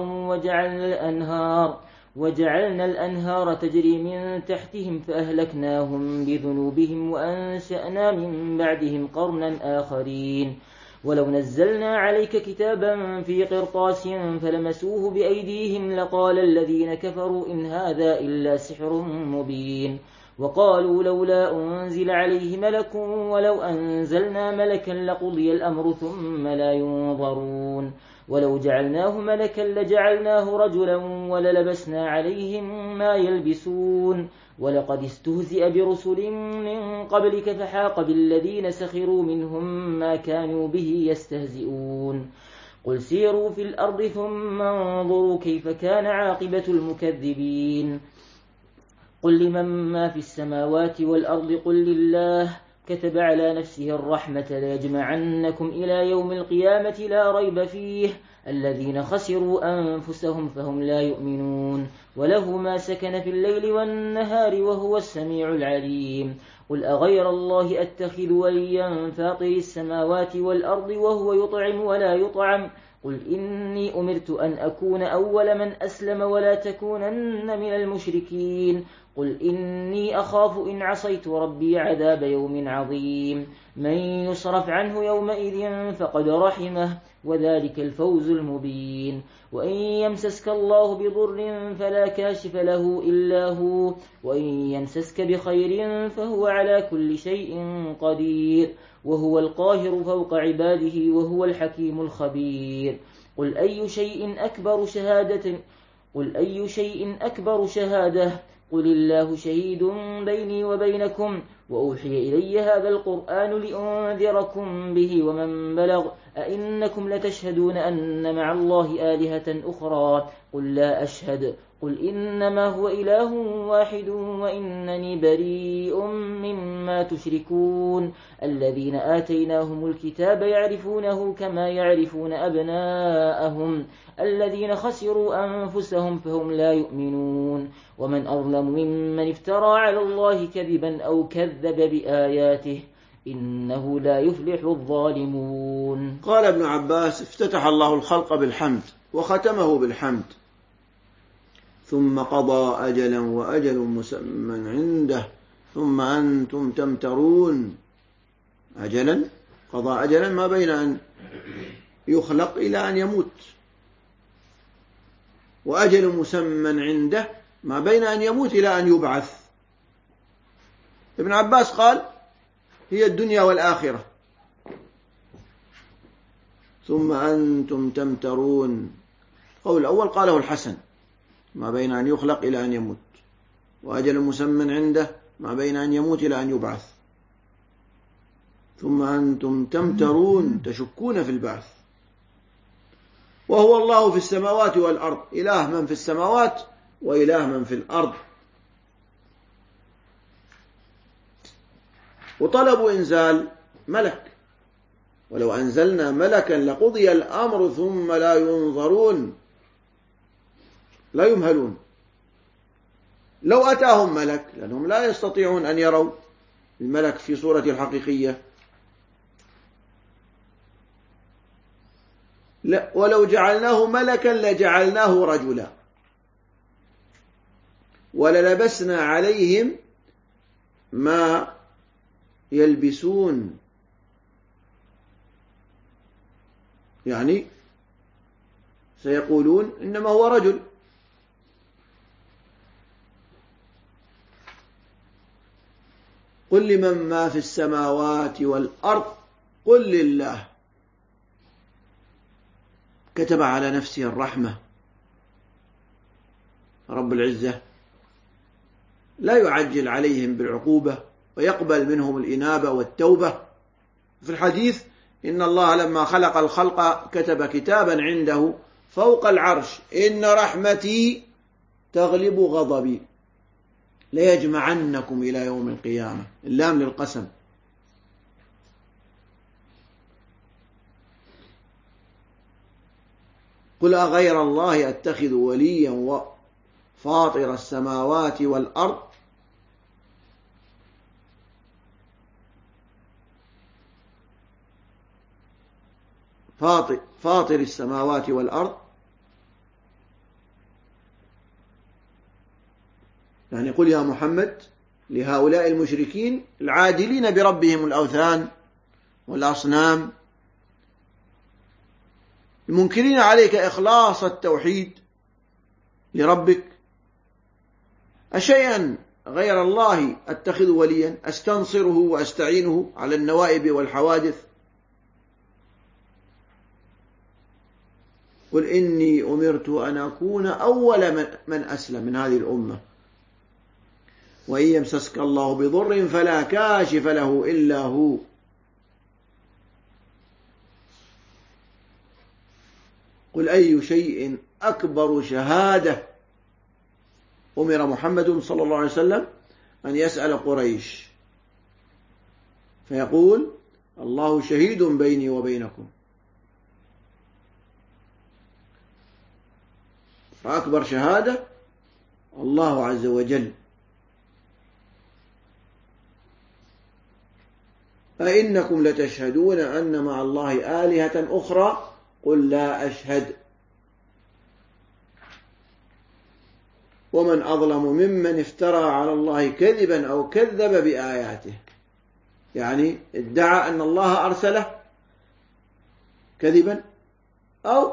وجعلنا الأنهار تجري من تحتهم فأهلكناهم بذنوبهم وأنشأنا من بعدهم قرنا آخرين. ولو نزلنا عليك كتابا في قرطاس فلمسوه بأيديهم لقال الذين كفروا إن هذا إلا سحر مبين. وقالوا لولا أنزل عليه ملك ولو أنزلنا ملكا لقضي الأمر ثم لا ينظرون. ولو جعلناه ملكا لجعلناه رجلا وللبسنا عليهم ما يلبسون. ولقد استهزئ برسل من قبلك فحاق بالذين سخروا منهم ما كانوا به يستهزئون. قل سيروا في الأرض ثم انظروا كيف كان عاقبة المكذبين. قل لمن ما في السماوات والأرض قل لله كتب على نفسه الرحمة ليجمعنكم إلى يوم القيامة لا ريب فيه الذين خسروا أنفسهم فهم لا يؤمنون. وله ما سكن في الليل والنهار وهو السميع العليم. قل أغير الله أتخذ وليا فاطر السماوات والأرض وهو يطعم ولا يطعم. قل إني أمرت أن أكون أول من أسلم ولا تكونن من المشركين. قل إني أخاف إن عصيت ربي عذاب يوم عظيم. من يصرف عنه يومئذ فقد رحمه وذلك الفوز المبين. وإن يمسسك الله بضر فلا كاشف له إلا هو وإن يمسسك بخير فهو على كل شيء قدير وهو القاهر فوق عباده وهو الحكيم الخبير. قل أي شيء أكبر شهادة قل الله شهيد بيني وبينكم وأوحي إلي هذا القرآن لأنذركم به ومن بلغ أئنكم لتشهدون أن مع الله آلهة أخرى قل لا أشهد قل إنما هو إله واحد وإنني بريء مما تشركون الذين آتيناهم الكتاب يعرفونه كما يعرفون أبناءهم الذين خسروا أنفسهم فهم لا يؤمنون ومن أظلم ممن افترى على الله كذبا أو كذب بآياته إنه لا يفلح الظالمون. قال ابن عباس: افتتح الله الخلق بالحمد وختمه بالحمد، ثم قضى أجلا وأجل مسمى عنده ثم أنتم تمترون. أجلا، قضى أجلا ما بين أن يخلق إلى أن يموت، وأجل مسمى عنده ما بين أن يموت إلى أن يبعث. ابن عباس قال: هي الدنيا والآخرة. ثم أنتم تمترون، قول الأول قاله الحسن: ما بين أن يخلق إلى أن يموت، وأجل مسمى عنده ما بين أن يموت إلى أن يبعث. ثم أنتم تمترون، تشكون في البعث. وهو الله في السماوات والأرض، إله من في السماوات وإله من في الأرض. وطلبوا إنزال ملك، ولو أنزلنا ملكا لقضي الأمر ثم لا ينظرون، لا يمهلون. لو أتاهم ملك، لأنهم لا يستطيعون أن يروا الملك في صورة الحقيقية، ولو جعلناه ملكا لجعلناه رجلا وللبسنا عليهم ما يلبسون، يعني سيقولون إنما هو رجل. قل لمن ما في السماوات والأرض قل لله. كتب على نفسه الرحمة رب العزة، لا يعجل عليهم بالعقوبة ويقبل منهم الإنابة والتوبة. في الحديث: إن الله لما خلق الخلق كتب كتابا عنده فوق العرش: إن رحمتي تغلب غضبي ليجمعنكم إلى يوم القيامة. اللام للقسم. قل أغير الله أتخذ وليا وفاطر السماوات والأرض فاطر السماوات والأرض، يعني قل يا محمد لهؤلاء المشركين العادلين بربهم الأوثان والأصنام المنكرين عليك إخلاص التوحيد لربك: أشيئا غير الله أتخذ وليا أستنصره وأستعينه على النوائب والحوادث؟ قل إني أمرت أن أكون أول من أسلم من هذه الأمة، وإن يمسسك الله بضر فلا كاشف له إلا هو. قل أي شيء أكبر شهادة. أمر محمد صلى الله عليه وسلم أن يسأل قريش فيقول: الله شهيد بيني وبينكم. فأكبر شهادة الله عز وجل. أئنكم لتشهدون أن مع الله آلهة أخرى قل لا أشهد. ومن أظلم ممن افترى على الله كذبا أو كذب بآياته، يعني ادعى أن الله أرسله كذبا، أو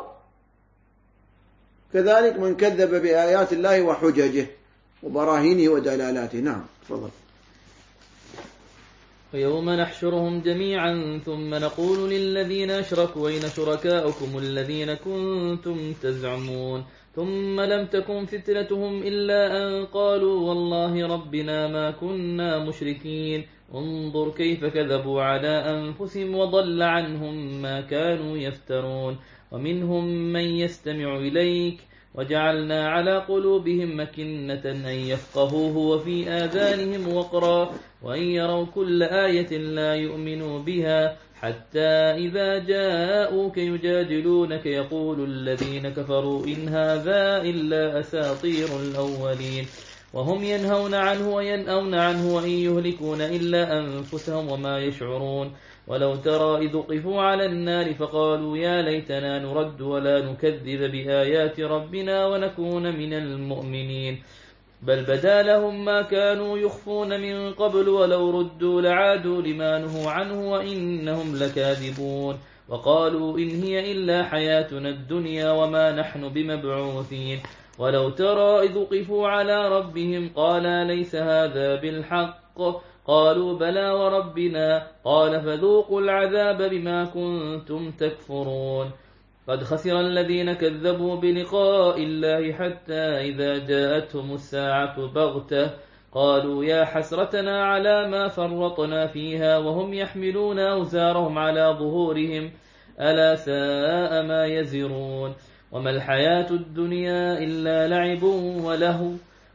كذلك من كذب بآيات الله وحججه وبراهينه ودلالاته. نعم، تفضل. ويوم نحشرهم جميعا ثم نقول للذين أشركوا أين شركاؤكم الذين كنتم تزعمون ثم لم تكن فتنتهم إلا أن قالوا والله ربنا ما كنا مشركين انظر كيف كذبوا على أنفسهم وضل عنهم ما كانوا يفترون ومنهم من يستمع إليك وجعلنا على قلوبهم مكنة أن يفقهوه وفي آذانهم وقرا وإن يروا كل آية لا يؤمنوا بها حتى إذا جاءوك يجادلونك يقول الذين كفروا إن هذا إلا أساطير الأولين وهم ينهون عنه وينأون عنه وإن يهلكون إلا أنفسهم وما يشعرون ولو ترى إذ وقفوا على النار فقالوا يا ليتنا نرد ولا نكذب بآيات ربنا ونكون من المؤمنين بل بدا لهم ما كانوا يخفون من قبل ولو ردوا لعادوا لما نهوا عنه وإنهم لكاذبون وقالوا إن هي إلا حياتنا الدنيا وما نحن بمبعوثين ولو ترى إذ وقفوا على ربهم قال ليس هذا بالحق قالوا بلى وربنا قال فذوقوا العذاب بما كنتم تكفرون قد خسر الذين كذبوا بلقاء الله حتى إذا جاءتهم الساعة بغتة قالوا يا حسرتنا على ما فرطنا فيها وهم يحملون أوزارهم على ظهورهم ألا ساء ما يزرون وما الحياة الدنيا إلا لعب ولهو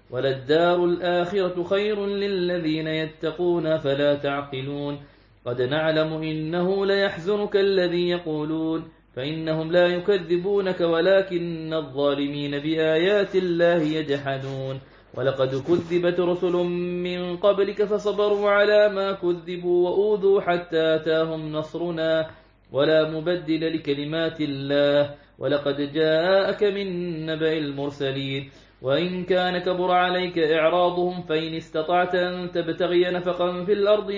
وللدار الآخرة خير للذين يتقون فلا تعقلون قد نعلم إنه ليحزنك الذي يقولون فإنهم لا يكذبونك ولكن الظالمين بآيات الله يجحدون ولقد كذبت رسل من قبلك فصبروا على ما كذبوا وأوذوا حتى أتاهم نصرنا ولا مبدل لكلمات الله ولقد جاءك من نبأ المرسلين وإن كان كبر عليك إعراضهم فإن استطعت أن تبتغي نفقا في الأرض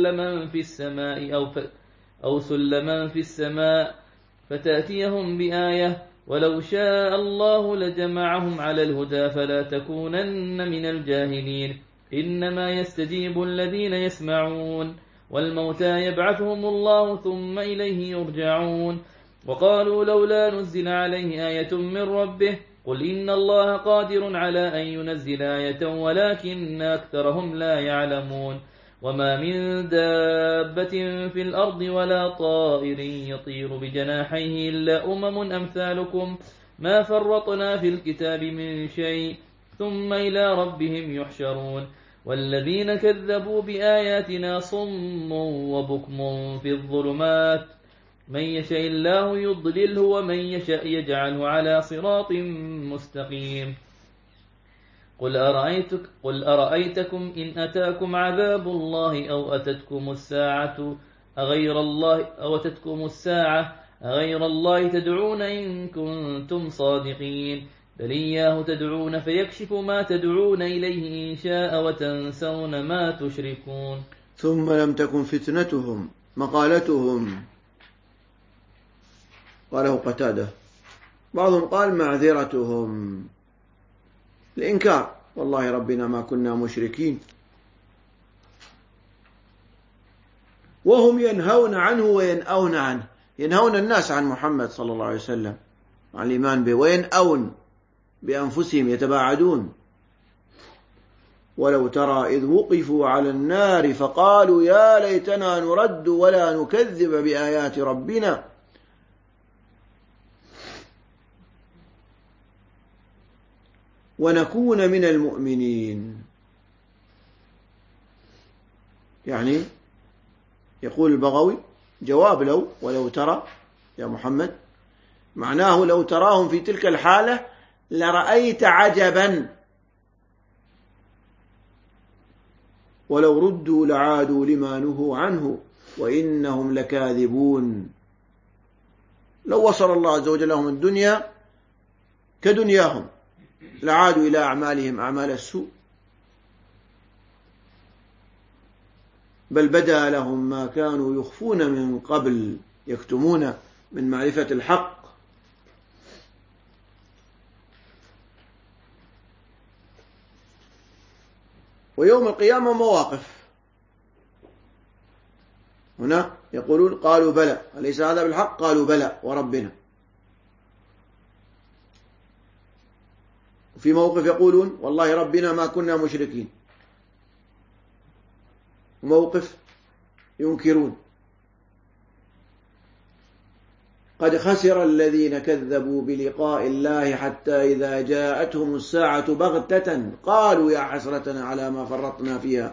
أو سلما في السماء فتأتيهم بآية ولو شاء الله لجمعهم على الهدى فلا تكونن من الجاهلين إنما يستجيب الذين يسمعون والموتى يبعثهم الله ثم إليه يرجعون وقالوا لولا نزل عليه آية من ربه قل إن الله قادر على أن ينزل آية ولكن أكثرهم لا يعلمون وما من دابة في الأرض ولا طائر يطير بجناحيه إلا أمثالكم ما فرطنا في الكتاب من شيء ثم إلى ربهم يحشرون والذين كذبوا بآياتنا صم وبكم في الظلمات من يشاء الله يضلله ومن يشاء يجعله على صراط مستقيم قل أرأيتكم إن أتاكم عذاب الله أو أتتكم الساعة أغير الله تدعون إن كنتم صادقين بل إياه تدعون فيكشف ما تدعون إليه إن شاء وتنسون ما تشركون ثم لم تكن فتنتهم مقالتهم قاله قتادة بعضهم قال معذرتهم الإنكار والله ربنا ما كنا مشركين وهم ينهون عنه وينأون عنه ينهون الناس عن محمد صلى الله عليه وسلم عن الإيمان به وينأون بأنفسهم يتباعدون ولو ترى إذ وقفوا على النار فقالوا يا ليتنا نرد ولا نكذب بآيات ربنا ونكون من المؤمنين يعني يقول البغوي جواب لو ولو ترى يا محمد معناه لو تراهم في تلك الحالة لرأيت عجبا ولو ردوا لعادوا لما نهوا عنه وإنهم لكاذبون لو وصل الله عز وجل لهم الدنيا كدنياهم لعادوا إلى أعمالهم أعمال السوء بل بدا لهم ما كانوا يخفون من قبل يكتمون من معرفة الحق ويوم القيامة مواقف هنا يقولون قالوا بلى، أليس هذا بالحق؟ قالوا بلى وربنا. وفي موقف يقولون والله ربنا ما كنا مشركين، وموقف ينكرون. قد خسر الذين كذبوا بلقاء الله حتى إذا جاءتهم الساعة بغتة قالوا يا حسرتنا على ما فرطنا فيها.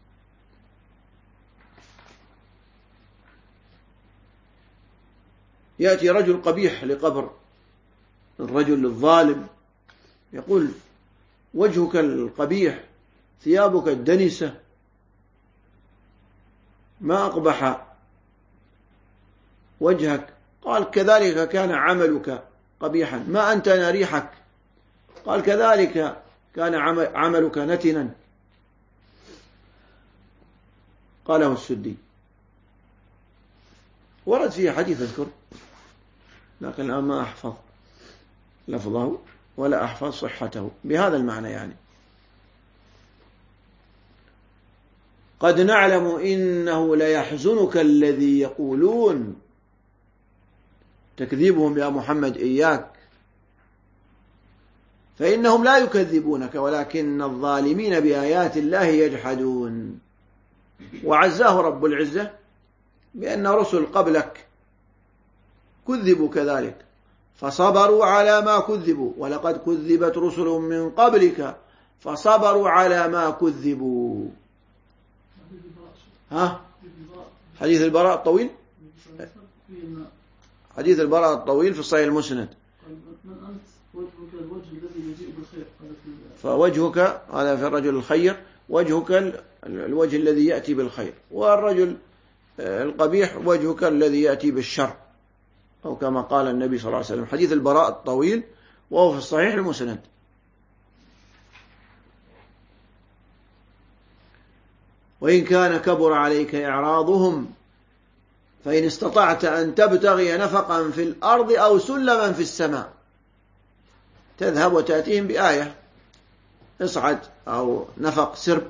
يأتي رجل قبيح لقبر الرجل الظالم، يقول وجهك القبيح، ثيابك الدنسة، ما أقبح وجهك. قال كذلك كان عملك قبيحا، ما أنت ريحك. قال كذلك كان عملك نتنا. قاله السدي. ورد فيه حديث أذكر، لكن الآن ما أحفظ لفظه ولا أحفظ صحته بهذا المعنى. يعني قد نعلم إنه ليحزنك الذي يقولون، تكذيبهم يا محمد إياك، فإنهم لا يكذبونك ولكن الظالمين بآيات الله يجحدون. وعزاه رب العزة بأن رسل قبلك كذبوا كذلك فصبروا على ما كذبوا، ولقد كذبت رسل من قبلك فصبروا على ما كذبوا. حديث البراء الطويل، حديث البراء الطويل في الصحيح المسند. فوجهك هذا في الرجل الخير، وجهك الوجه الذي يأتي بالخير، والرجل القبيح وجهك الذي يأتي بالشر، أو كما قال النبي صلى الله عليه وسلم. حديث البراء الطويل وهو في الصحيح المسند. وإن كان كبر عليك إعراضهم فإن استطعت أن تبتغي نفقا في الأرض أو سلما في السماء، تذهب وتأتيهم بآية، اصعد أو نفق سرب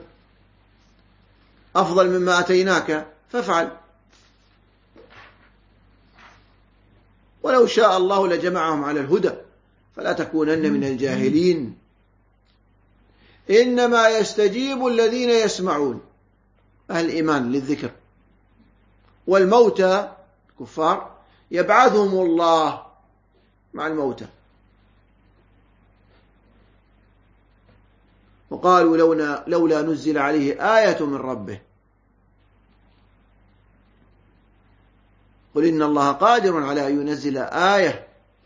أفضل مما أتيناك فافعل. ولو شاء الله لجمعهم على الهدى فلا تكونن من الجاهلين. إنما يستجيب الذين يسمعون، أهل الإيمان للذكر، والموتى كفار يبعثهم الله مع الموتى. وقالوا لولا نزل عليه آية من ربه قل إن الله قادر على أن ينزل آية،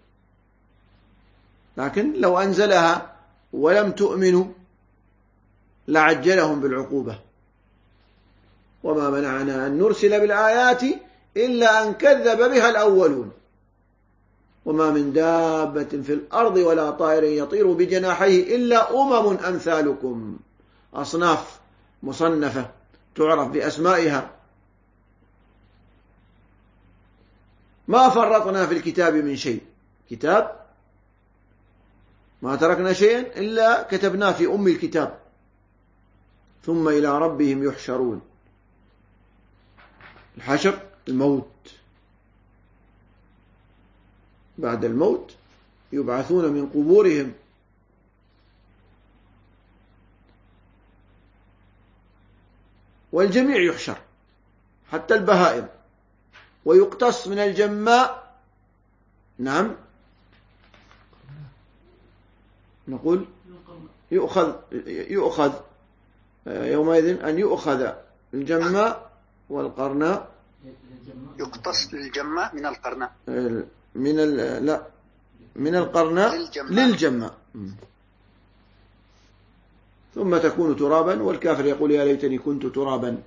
لكن لو أنزلها ولم تؤمنوا لعجلهم بالعقوبة. وما منعنا أن نرسل بالآيات إلا أن كذب بها الأولون وما من دابة في الأرض ولا طائر يطير بجناحيه إلا أمم أمثالكم، أصناف مصنفة تعرف بأسمائها. ما فرطنا في الكتاب من شيء، كتاب ما تركنا شيئا إلا كتبناه في أم الكتاب، ثم إلى ربهم يحشرون. الحشر الموت، بعد الموت يبعثون من قبورهم. والجميع يحشر حتى البهائم، ويقتص من الجماء. نعم نقول يؤخذ يومئذ أن يؤخذ الجماء والقرناء، يقتص الجماء من القرناء، من القرناء للجماء، ثم تكون ترابا، والكافر يقول يا ليتني كنت ترابا.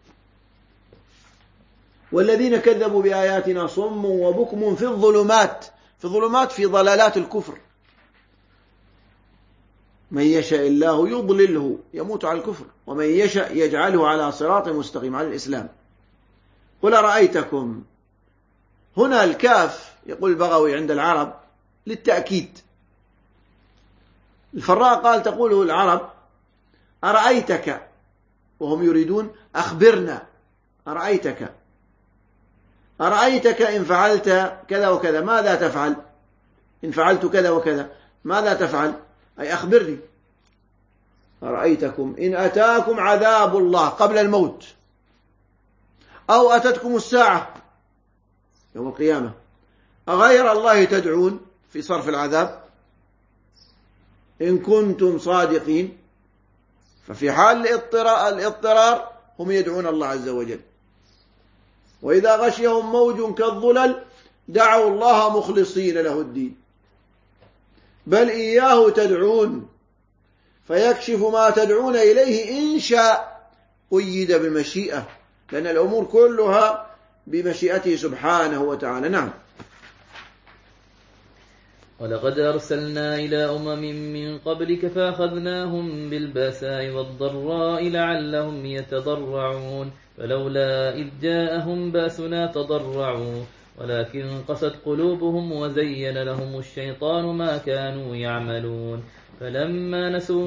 والذين كذبوا بآياتنا صم وبكم في الظلمات، في ضلالات الكفر. من يشاء الله يضلله يموت على الكفر، ومن يشاء يجعله على صراط مستقيم على الإسلام. قل أرأيتكم، هنا الكاف يقول البغوي عند العرب للتأكيد. الفراء قال تقوله العرب أرأيتك، وهم يريدون أخبرنا. أرأيتك أرأيتك إن فعلت كذا وكذا ماذا تفعل؟ إن فعلت كذا وكذا ماذا تفعل؟ أي أخبرني. أرأيتكم إن أتاكم عذاب الله قبل الموت أو أتتكم الساعة يوم القيامة أغير الله تدعون في صرف العذاب إن كنتم صادقين؟ ففي حال الاضطرار هم يدعون الله عز وجل. وإذا غشيهم موج كالظلل دعوا الله مخلصين له الدين بل إياه تدعون فيكشف ما تدعون إليه إن شاء قيد بمشيئة لأن الأمور كلها بمشيئته سبحانه وتعالى. نعم. ولقد أرسلنا إلى أمم من قبلك فأخذناهم بالبأساء والضراء لعلهم يتضرعون فلولا إذ جاءهم بأسنا تضرعوا ولكن قست قلوبهم وزين لهم الشيطان ما كانوا يعملون فلما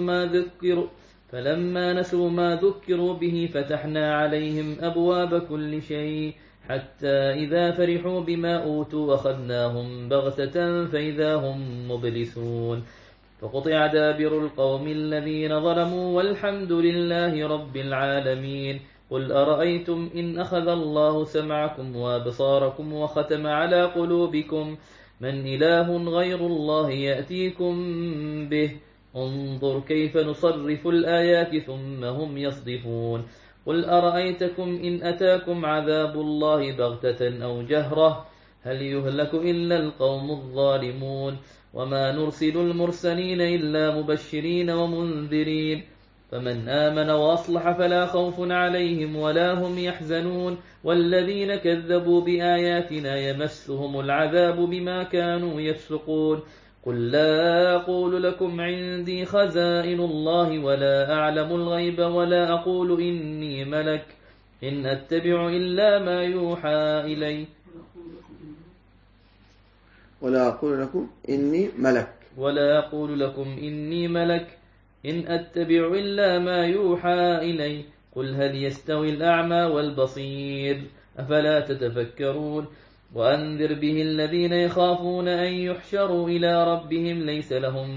نسوا ما ذكروا به فتحنا عليهم أبواب كل شيء حتى إذا فرحوا بما أوتوا أخذناهم بغتة فإذا هم مبلسون فقطع دابر القوم الذين ظلموا والحمد لله رب العالمين. قل أرأيتم إن أخذ الله سمعكم وأبصاركم وختم على قلوبكم من إله غير الله يأتيكم به انظر كيف نصرف الآيات ثم هم يصدفون. قل أرأيتكم إن أتاكم عذاب الله بغتة أو جهرة هل يهلك إلا القوم الظالمون وما نرسل المرسلين إلا مبشرين ومنذرين فمن آمن وأصلح فلا خوف عليهم ولا هم يحزنون والذين كذبوا بآياتنا يمسهم العذاب بما كانوا يفسقون. قل لا أقول لكم عندي خزائن الله ولا أعلم الغيب ولا أقول إني ملك إن أتبع إلا ما يوحى إلي ولا أقول لكم إني ملك إن أتبع إلا ما يوحى إلي قل هل يستوي الأعمى والبصير أفلا تتفكرون. وأنذر به الذين يخافون أن يحشروا إلى ربهم ليس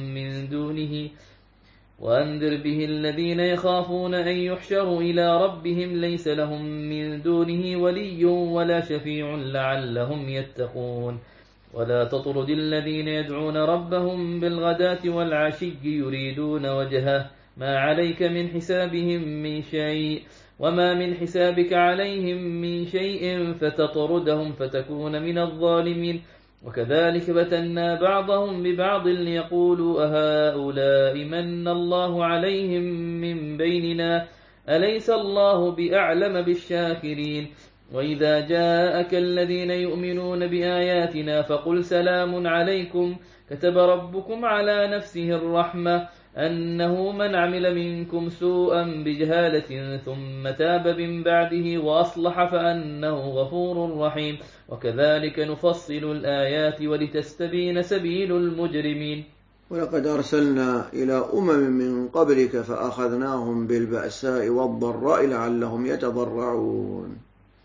لهم من دونه ولي ولا شفيع لعلهم يتقون. ولا تطرد الذين يدعون ربهم بالغداة والعشي يريدون وجهه ما عليك من حسابهم من شيء وما من حسابك عليهم من شيء فتطردهم فتكون من الظالمين. وكذلك فتنا بعضهم ببعض ليقولوا أهؤلاء من الله عليهم من بيننا أليس الله بأعلم بالشاكرين. وإذا جاءك الذين يؤمنون بآياتنا فقل سلام عليكم كتب ربكم على نفسه الرحمة أنه من عمل منكم سوءا بجهالة ثم تاب من بعده وأصلح فأنه غفور رحيم. وكذلك نفصل الآيات ولتستبين سبيل المجرمين. ولقد أرسلنا إلى أمم من قبلك فأخذناهم بالبأساء والضراء لعلهم يتضرعون.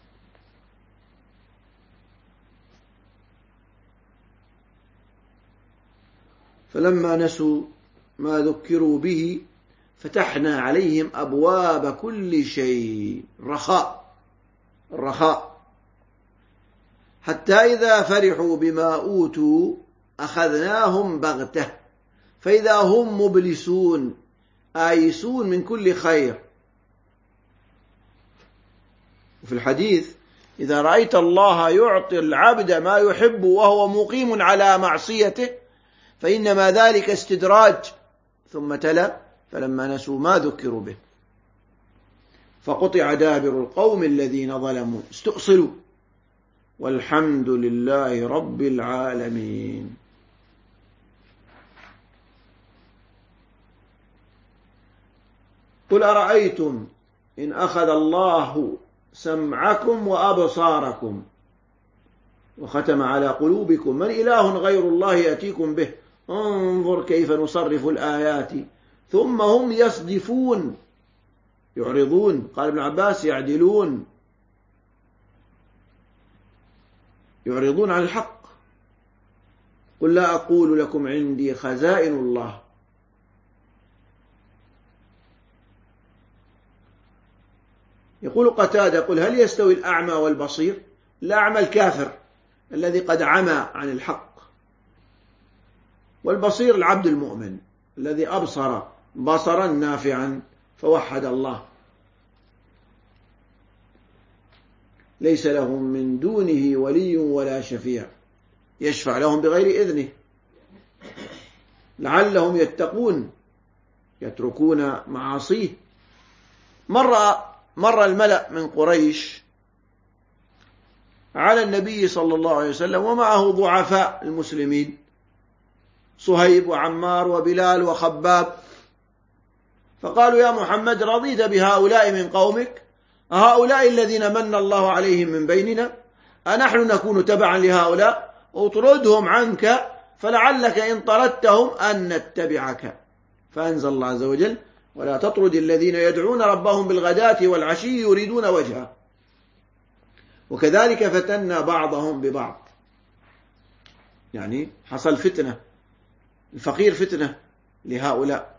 فلما نسوا ما ذكروا به فتحنا عليهم أبواب كل شيء الرخاء حتى إذا فرحوا بما أوتوا أخذناهم بغتة فإذا هم مبلسون آيسون من كل خير. وفي الحديث إذا رأيت الله يعطي العبد ما يحب وهو مقيم على معصيته فإنما ذلك استدراج. ثم تلا فلما نسوا ما ذكروا به فقطع دابر القوم الذين ظلموا استؤصلوا والحمد لله رب العالمين. قل أرأيتم إن أخذ الله سمعكم وأبصاركم وختم على قلوبكم من إله غير الله يأتيكم به انظر كيف نصرف الآيات ثم هم يصدفون يعرضون. قال ابن عباس يعدلون. يعرضون عن الحق. قل لا أقول لكم عندي خزائن الله. يقول قتادة: قل هل يستوي الأعمى والبصير؟ الأعمى الكافر الذي قد عمى عن الحق، والبصير العبد المؤمن الذي أبصر بصرا نافعا فوحد الله، ليس لهم من دونه ولي ولا شفيع يشفع لهم بغير إذنه لعلهم يتقون يتركون معاصيه. مر الملأ من قريش على النبي صلى الله عليه وسلم ومعه ضعفاء المسلمين، صهيب وعمار وبلال وخباب، فقالوا: يا محمد، رضيت بهؤلاء من قومك؟ هؤلاء الذين من الله عليهم من بيننا، أنحن نكون تبعا لهؤلاء؟ اطردهم عنك فلعلك إن طردتهم أن نتبعك. فأنزل الله عز وجل: ولا تطرد الذين يدعون ربهم بالغداة والعشي يريدون وجهه. وكذلك فتنا بعضهم ببعض، يعني حصل فتنة، الفقير فتنة لهؤلاء،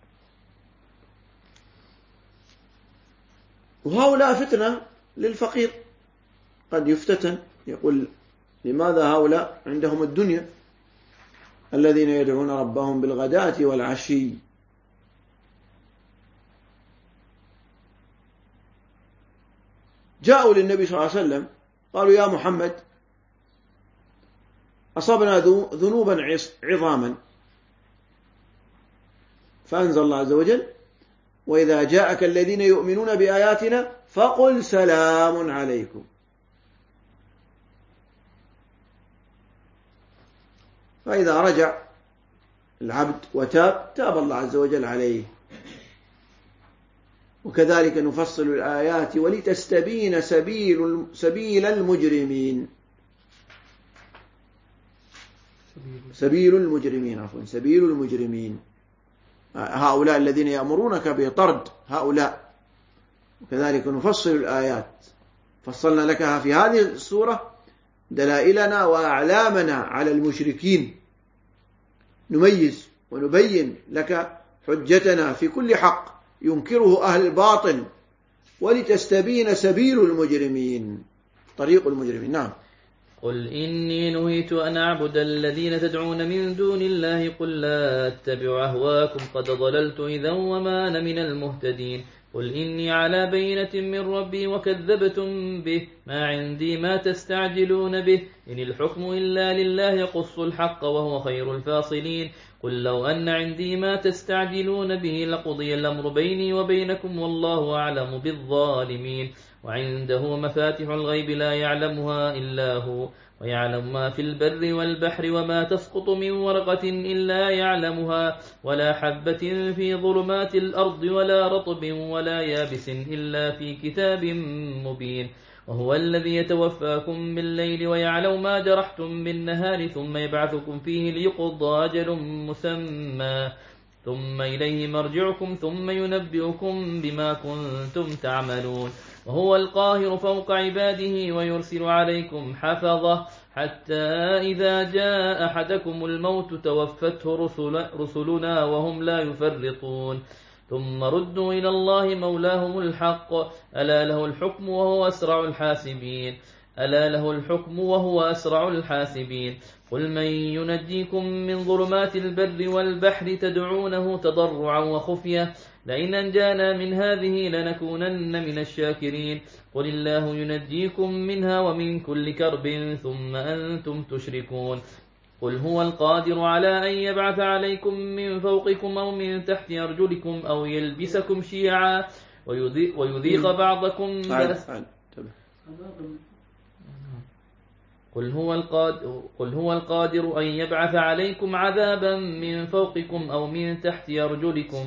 وهؤلاء فتنة للفقير، قد يفتتن يقول: لماذا هؤلاء عندهم الدنيا الذين يدعون ربهم بالغداة والعشي؟ جاءوا للنبي صلى الله عليه وسلم قالوا: يا محمد، أصبنا ذنوبا عظاما. فأنزل الله عز وجل: وإذا جاءك الذين يؤمنون بآياتنا فقل سلام عليكم. فإذا رجع العبد وتاب، تاب الله عز وجل عليه. وكذلك نفصل الآيات ولتستبين سبيل المجرمين. سبيل المجرمين هؤلاء الذين يأمرونك بطرد هؤلاء. وكذلك نفصل الآيات، فصلنا لك في هذه السورة دلائلنا وأعلامنا على المشركين، نميز ونبين لك حجتنا في كل حق ينكره أهل الباطل، ولتستبين سبيل المجرمين، طريق المجرمين. نعم. قل إني نهيت أن أعبد الذين تدعون من دون الله قل لا أتبع أهواكم قد ضللت إذا وما أنا من المهتدين. قل إني على بينة من ربي وكذبتم به ما عندي ما تستعجلون به إن الحكم إلا لله يقص الحق وهو خير الفاصلين. قل لو أن عندي ما تستعجلون به لقضي الأمر بيني وبينكم والله أعلم بالظالمين. وعنده مفاتح الغيب لا يعلمها إلا هو ويعلم ما في البر والبحر وما تسقط من ورقة إلا يعلمها ولا حبة في ظلمات الأرض ولا رطب ولا يابس إلا في كتاب مبين. وهو الذي يتوفاكم بالليل ويعلم ما جرحتم بالنهار ثم يبعثكم فيه ليقضى أجل مسمى ثم إليه مرجعكم ثم ينبئكم بما كنتم تعملون. وهو القاهر فوق عباده ويرسل عليكم حفظة حتى إذا جاء أحدكم الموت توفته رسلنا وهم لا يفرطون. ثم ردوا إلى الله مولاهم الحق ألا له الحكم وهو أسرع الحاسبين. قل من ينجيكم من ظلمات البر والبحر تدعونه تضرعا وخفية لئن أنجانا من هذه لنكونن من الشاكرين. قل الله ينجيكم منها ومن كل كرب ثم أنتم تشركون. قل هو القادر على أن يبعث عليكم من فوقكم أو من تحت أرجلكم أو يلبسكم شيعا ويذيق بعضكم قل هو القادر أن يبعث عليكم عذابا من فوقكم أو من تحت أرجلكم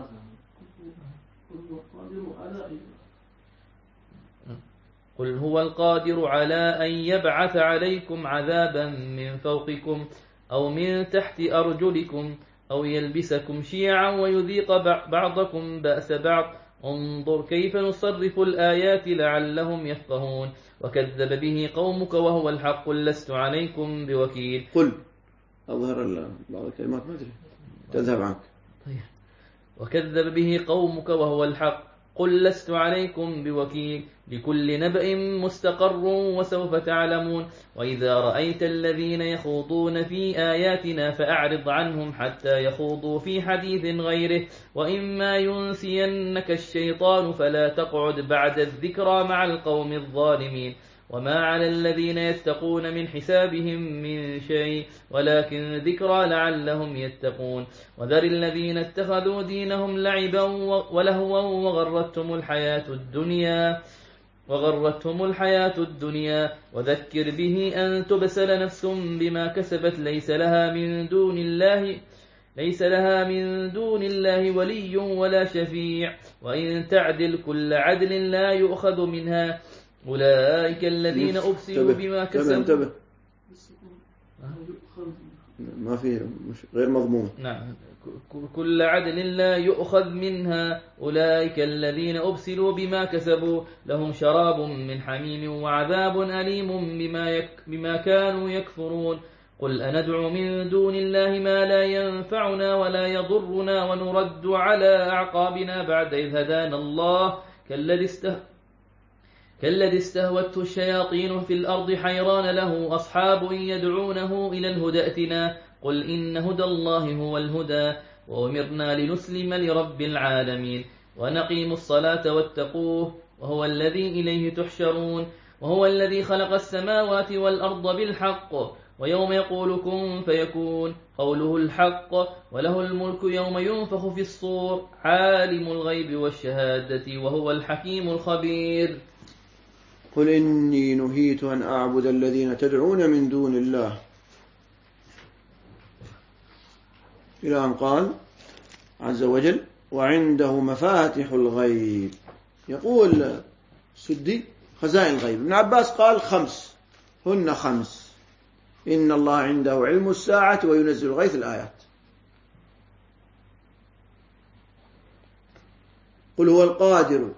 قل هو القادر على أن يبعث عليكم عذابا من فوقكم أو من تحت أرجلكم أو يلبسكم شيعا ويذيق بعضكم بأس بعض انظر كيف نصرف الآيات لعلهم يفقهون وكذب به قومك وهو الحق قل لست عليكم بوكيل. قل أظهر بعض الكلمات ما أدري تذهب عنك. طيب. وكذب به قومك وهو الحق قل لست عليكم بوكيل لكل نبأ مستقر وسوف تعلمون وإذا رأيت الذين يخوضون في آياتنا فأعرض عنهم حتى يخوضوا في حديث غيره وإما ينسينك الشيطان فلا تقعد بعد الذكرى مع القوم الظالمين وما على الذين يتقون من حسابهم من شيء ولكن ذكرى لعلهم يتقون وذر الذين اتخذوا دينهم لعبا ولهوا وغرتهم الحياة الدنيا وذكر به أن تبسل نفس بما كسبت ليس لها من دون الله ولي ولا شفيع وإن تعدل كل عدل لا يؤخذ منها أولئك الذين أبسلوا بما كسبوا. انتبه ما في غير مضمون. نعم كل عدل لا يؤخذ منها أولئك الذين أبسلوا بما كسبوا لهم شراب من حميم وعذاب أليم بما كانوا يكفرون قل أندعو من دون الله ما لا ينفعنا ولا يضرنا ونرد على أعقابنا بعد إذ هدانا الله كالذي استهوته الشياطين في الأرض حيران له أصحاب يدعونه إلى الهدى ائتنا قل إن هدى الله هو الهدى وأمرنا لنسلم لرب العالمين ونقيم الصلاة واتقوه وهو الذي إليه تحشرون وهو الذي خلق السماوات والأرض بالحق ويوم يقول كن فيكون قوله الحق وله الملك يوم ينفخ في الصور عالم الغيب والشهادة وهو الحكيم الخبير. قل إني نهيت أن أعبد الذين تدعون من دون الله إلى أن قال عز وجل وعنده مفاتح الغيب. يقول سدي خزائن الغيب. ابن عباس قال 5 هن 5 إن الله عنده علم الساعة وينزل الغيث الآيات. قل هو القادر.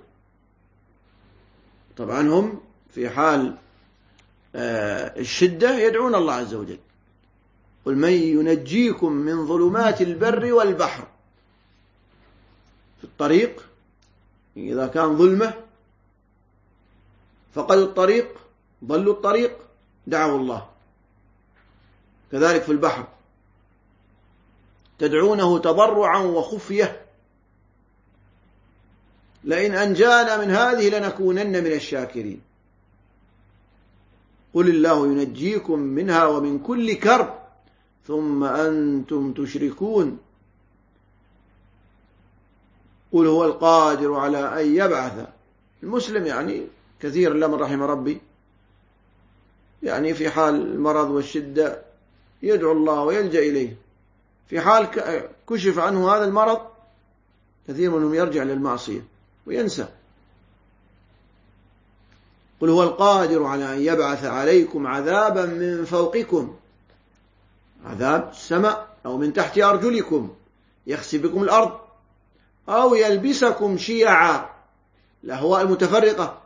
طبعا هم في حال الشدة يدعون الله عز وجل. قل من ينجيكم من ظلمات البر والبحر. في الطريق إذا كان ظلمة فقدوا الطريق ضلوا الطريق دعوا الله. كذلك في البحر تدعونه تضرعا وخفية لئن أنجانا من هذه لنكونن من الشاكرين. قل الله ينجيكم منها ومن كل كرب ثم أنتم تشركون. قل هو القادر على أن يبعث. المسلم يعني كثير إلا من رحم ربي يعني في حال المرض والشدة يدعو الله ويلجأ إليه. في حال كشف عنه هذا المرض كثير منهم يرجع للمعصية وينسى. قل هو القادر على أن يبعث عليكم عذابا من فوقكم عذاب السماء أو من تحت أرجلكم يخسف بكم الأرض أو يلبسكم شيعا الأهواء المتفرقة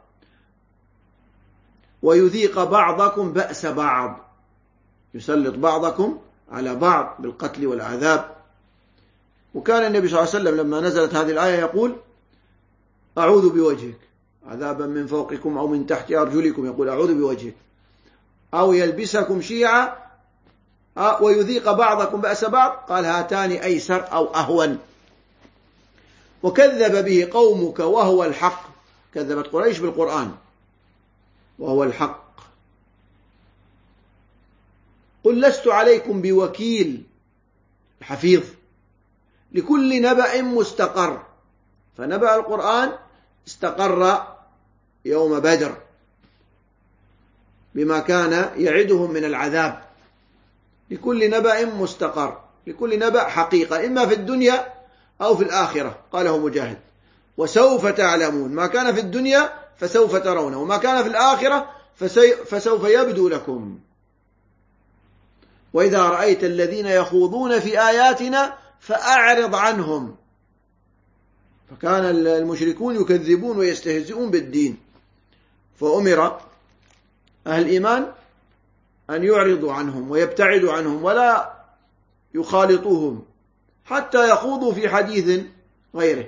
ويذيق بعضكم بأس بعض يسلط بعضكم على بعض بالقتل والعذاب. وكان النبي صلى الله عليه وسلم لما نزلت هذه الآية يقول أعوذ بوجهك عذابا من فوقكم أو من تحت أرجلكم يقول أعوذ بوجهك أو يلبسكم شيعا ويذيق بعضكم بأس بعض قال هاتان أيسر أو أهون. وكذب به قومك وهو الحق. كذبت قريش بالقرآن وهو الحق. قل لست عليكم بوكيل حفيظ لكل نبأ مستقر. فنبأ القرآن استقر يوم بدر بما كان يعدهم من العذاب. لكل نبأ مستقر لكل نبأ حقيقة إما في الدنيا أو في الآخرة. قاله مجاهد وسوف تعلمون. ما كان في الدنيا فسوف ترونه وما كان في الآخرة فسوف يبدو لكم. وإذا رأيت الذين يخوضون في آياتنا فأعرض عنهم. فكان المشركون يكذبون ويستهزئون بالدين، فأمر أهل الإيمان أن يعرضوا عنهم ويبتعدوا عنهم ولا يخالطوهم حتى يخوضوا في حديث غيره.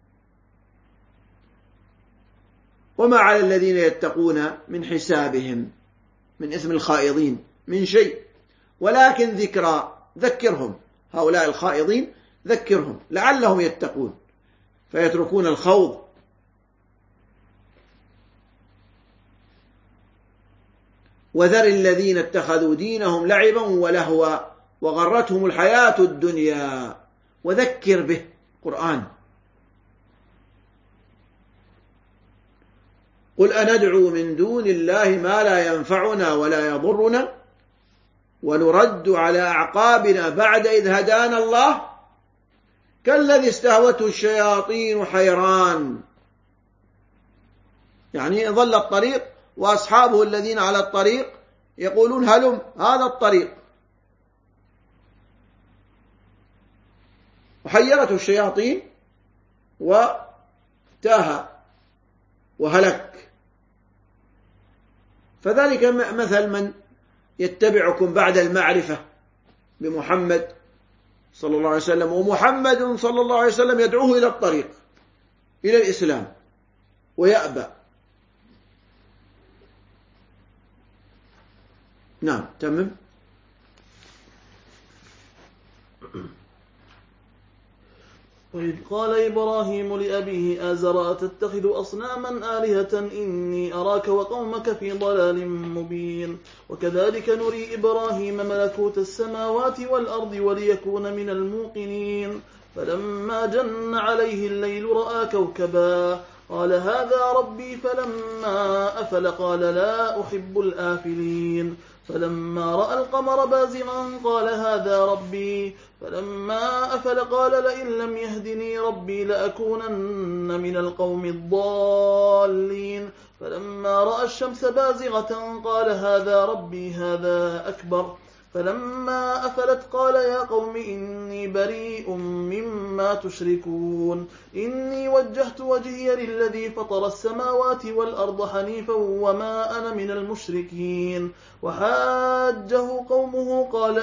وما على الذين يتقون من حسابهم من إثم الخائضين من شيء، ولكن ذكرهم هؤلاء الخائضين، ذكرهم لعلهم يتقون فيتركون الخوض. وذر الذين اتخذوا دينهم لعبا ولهوا وغرتهم الحياة الدنيا وذكر به قرآن. قل أندعو من دون الله ما لا ينفعنا ولا يضرنا ونرد على أعقابنا بعد إذ هدانا الله كالذي استهوته الشياطين حيران، يعني ضل الطريق وأصحابه الذين على الطريق يقولون هلم هذا الطريق، وحيرته الشياطين وتاه وهلك. فذلك مثل من يتبعكم بعد المعرفة بمحمد صلى الله عليه وسلم، ومحمد صلى الله عليه وسلم يدعوه إلى الطريق إلى الإسلام ويأبى. نعم تمم. وإذ قال إبراهيم لأبيه آزر أتتخذ أصناما آلهة إني أراك وقومك في ضلال مبين. وكذلك نري إبراهيم ملكوت السماوات والأرض وليكون من الموقنين. فلما جن عليه الليل رأى كوكبا قال هذا ربي، فلما أفل قال لا أحب الآفلين. فلما رأى القمر بازغا قال هذا ربي، فلما أفل قال لئن لم يهدني ربي لأكونن من القوم الضالين. فلما رأى الشمس بازغة قال هذا ربي هذا أكبر. فلما أفلت قال يا قوم إني بريء مما تشركون إني وجهت وجهي للذي فطر السماوات والأرض حنيفا وما أنا من المشركين. وحاجه قومه قال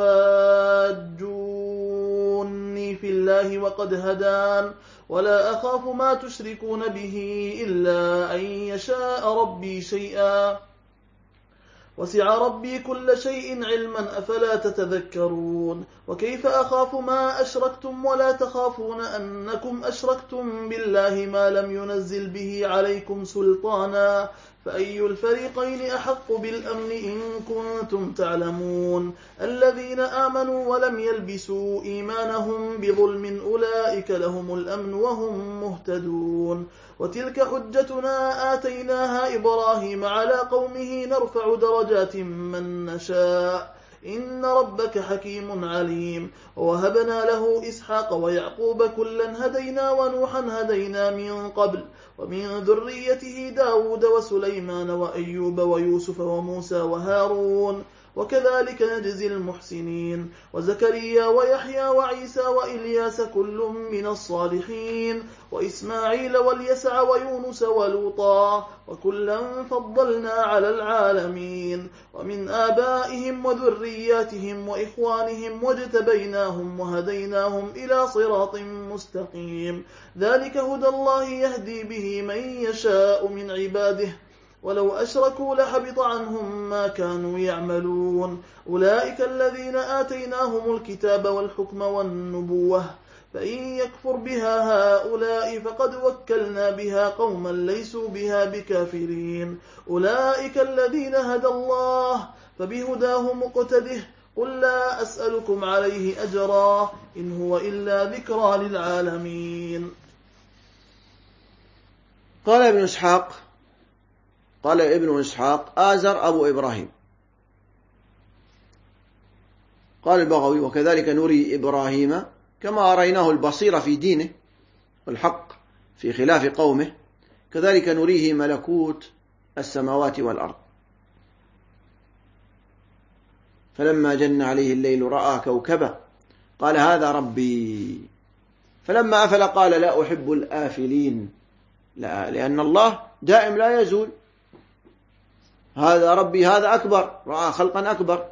أتحاجوني في الله وقد هدان ولا أخاف ما تشركون به إلا أن يشاء ربي شيئا وسع ربي كل شيء علما أفلا تتذكرون. وكيف أخاف ما أشركتم ولا تخافون أنكم أشركتم بالله ما لم ينزل به عليكم سلطانا فأي الفريقين أحق بالأمن إن كنتم تعلمون. الذين آمنوا ولم يلبسوا إيمانهم بظلم أولئك لهم الأمن وهم مهتدون. وتلك حجتنا آتيناها إبراهيم على قومه نرفع درجات من نشاء إن ربك حكيم عليم. ووهبنا له إسحاق ويعقوب كلا هدينا ونوحا هدينا من قبل ومن ذريته داود وسليمان وأيوب ويوسف وموسى وهارون وكذلك نجزي المحسنين. وزكريا ويحيى وعيسى وإلياس كل من الصالحين وإسماعيل واليسع ويونس ولوطا وكلا فضلنا على العالمين. ومن آبائهم وذرياتهم وإخوانهم واجتبيناهم وهديناهم إلى صراط مستقيم. ذلك هدى الله يهدي به من يشاء من عباده ولو أشركوا لحبط عنهم ما كانوا يعملون. أولئك الذين آتيناهم الكتاب والحكم والنبوة فإن يكفر بها هؤلاء فقد وكلنا بها قوما ليسوا بها بكافرين. أولئك الذين هدى الله فبهداه مقتده قل لا أسألكم عليه أجرا إن هو إلا ذكرى للعالمين. قال ابن إسحاق آزر أبو إبراهيم. قال البغوي وكذلك نري إبراهيم كما أريناه البصير في دينه والحق في خلاف قومه كذلك نريه ملكوت السماوات والأرض. فلما جن عليه الليل رأى كوكبا قال هذا ربي. فلما أفل قال لا أحب الآفلين، لا، لأن الله دائم لا يزول، هذا ربي هذا أكبر، رأى خلقا أكبر.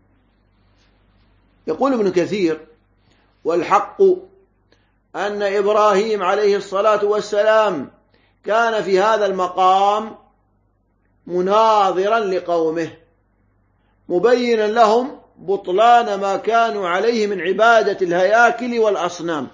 يقول ابن كثير: والحق أن إبراهيم عليه الصلاة والسلام كان في هذا المقام مناظرا لقومه مبينا لهم بطلان ما كانوا عليه من عبادة الهياكل والأصنام.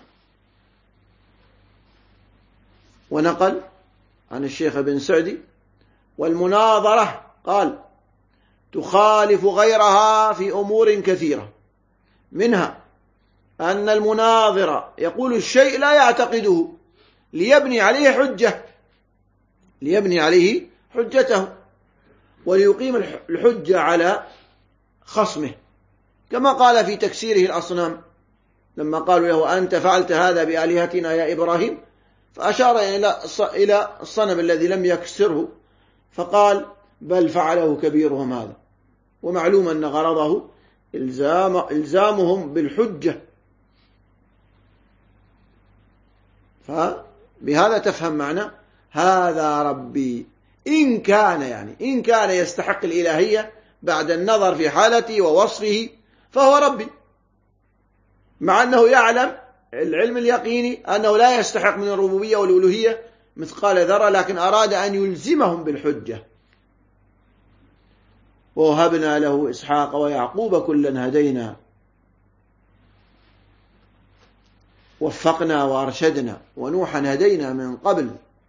ونقل عن الشيخ بن سعدي: والمناظرة قال تخالف غيرها في أمور كثيرة، منها أن المناظر يقول الشيء لا يعتقده ليبني عليه حجته وليقيم الحجة على خصمه، كما قال في تكسيره الأصنام لما قالوا له: أنت فعلت هذا بآلهتنا يا إبراهيم، فأشار إلى الصنم الذي لم يكسره فقال: بل فعله كبيرهم هذا. ومعلوم أن غرضه إلزامهم بالحجة. فبهذا تفهم معنى هذا ربي، إن كان يستحق الإلهية بعد النظر في حالته ووصفه فهو ربي، مع أنه يعلم العلم اليقيني أنه لا يستحق من الربوبية والألوهية مثقال ذرة، لكن أراد أن يلزمهم بالحجة. ووهبنا له إسحاق ويعقوب كلا هدينا وفقنا وأرشدنا ونوحا هدينا من قبل.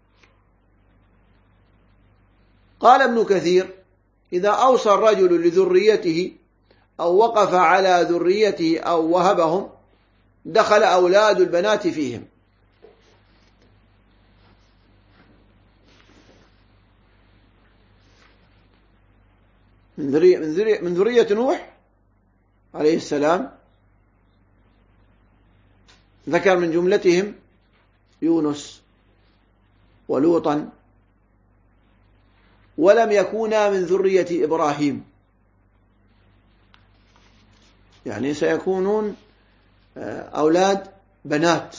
قال ابن كثير: إذا أوصى الرجل لذريته أو وقف على ذريته أو وهبهم دخل أولاد البنات فيهم. من ذرية نوح عليه السلام ذكر من جملتهم يونس ولوطا، ولم يكونا من ذرية إبراهيم، يعني سيكونون أولاد بنات.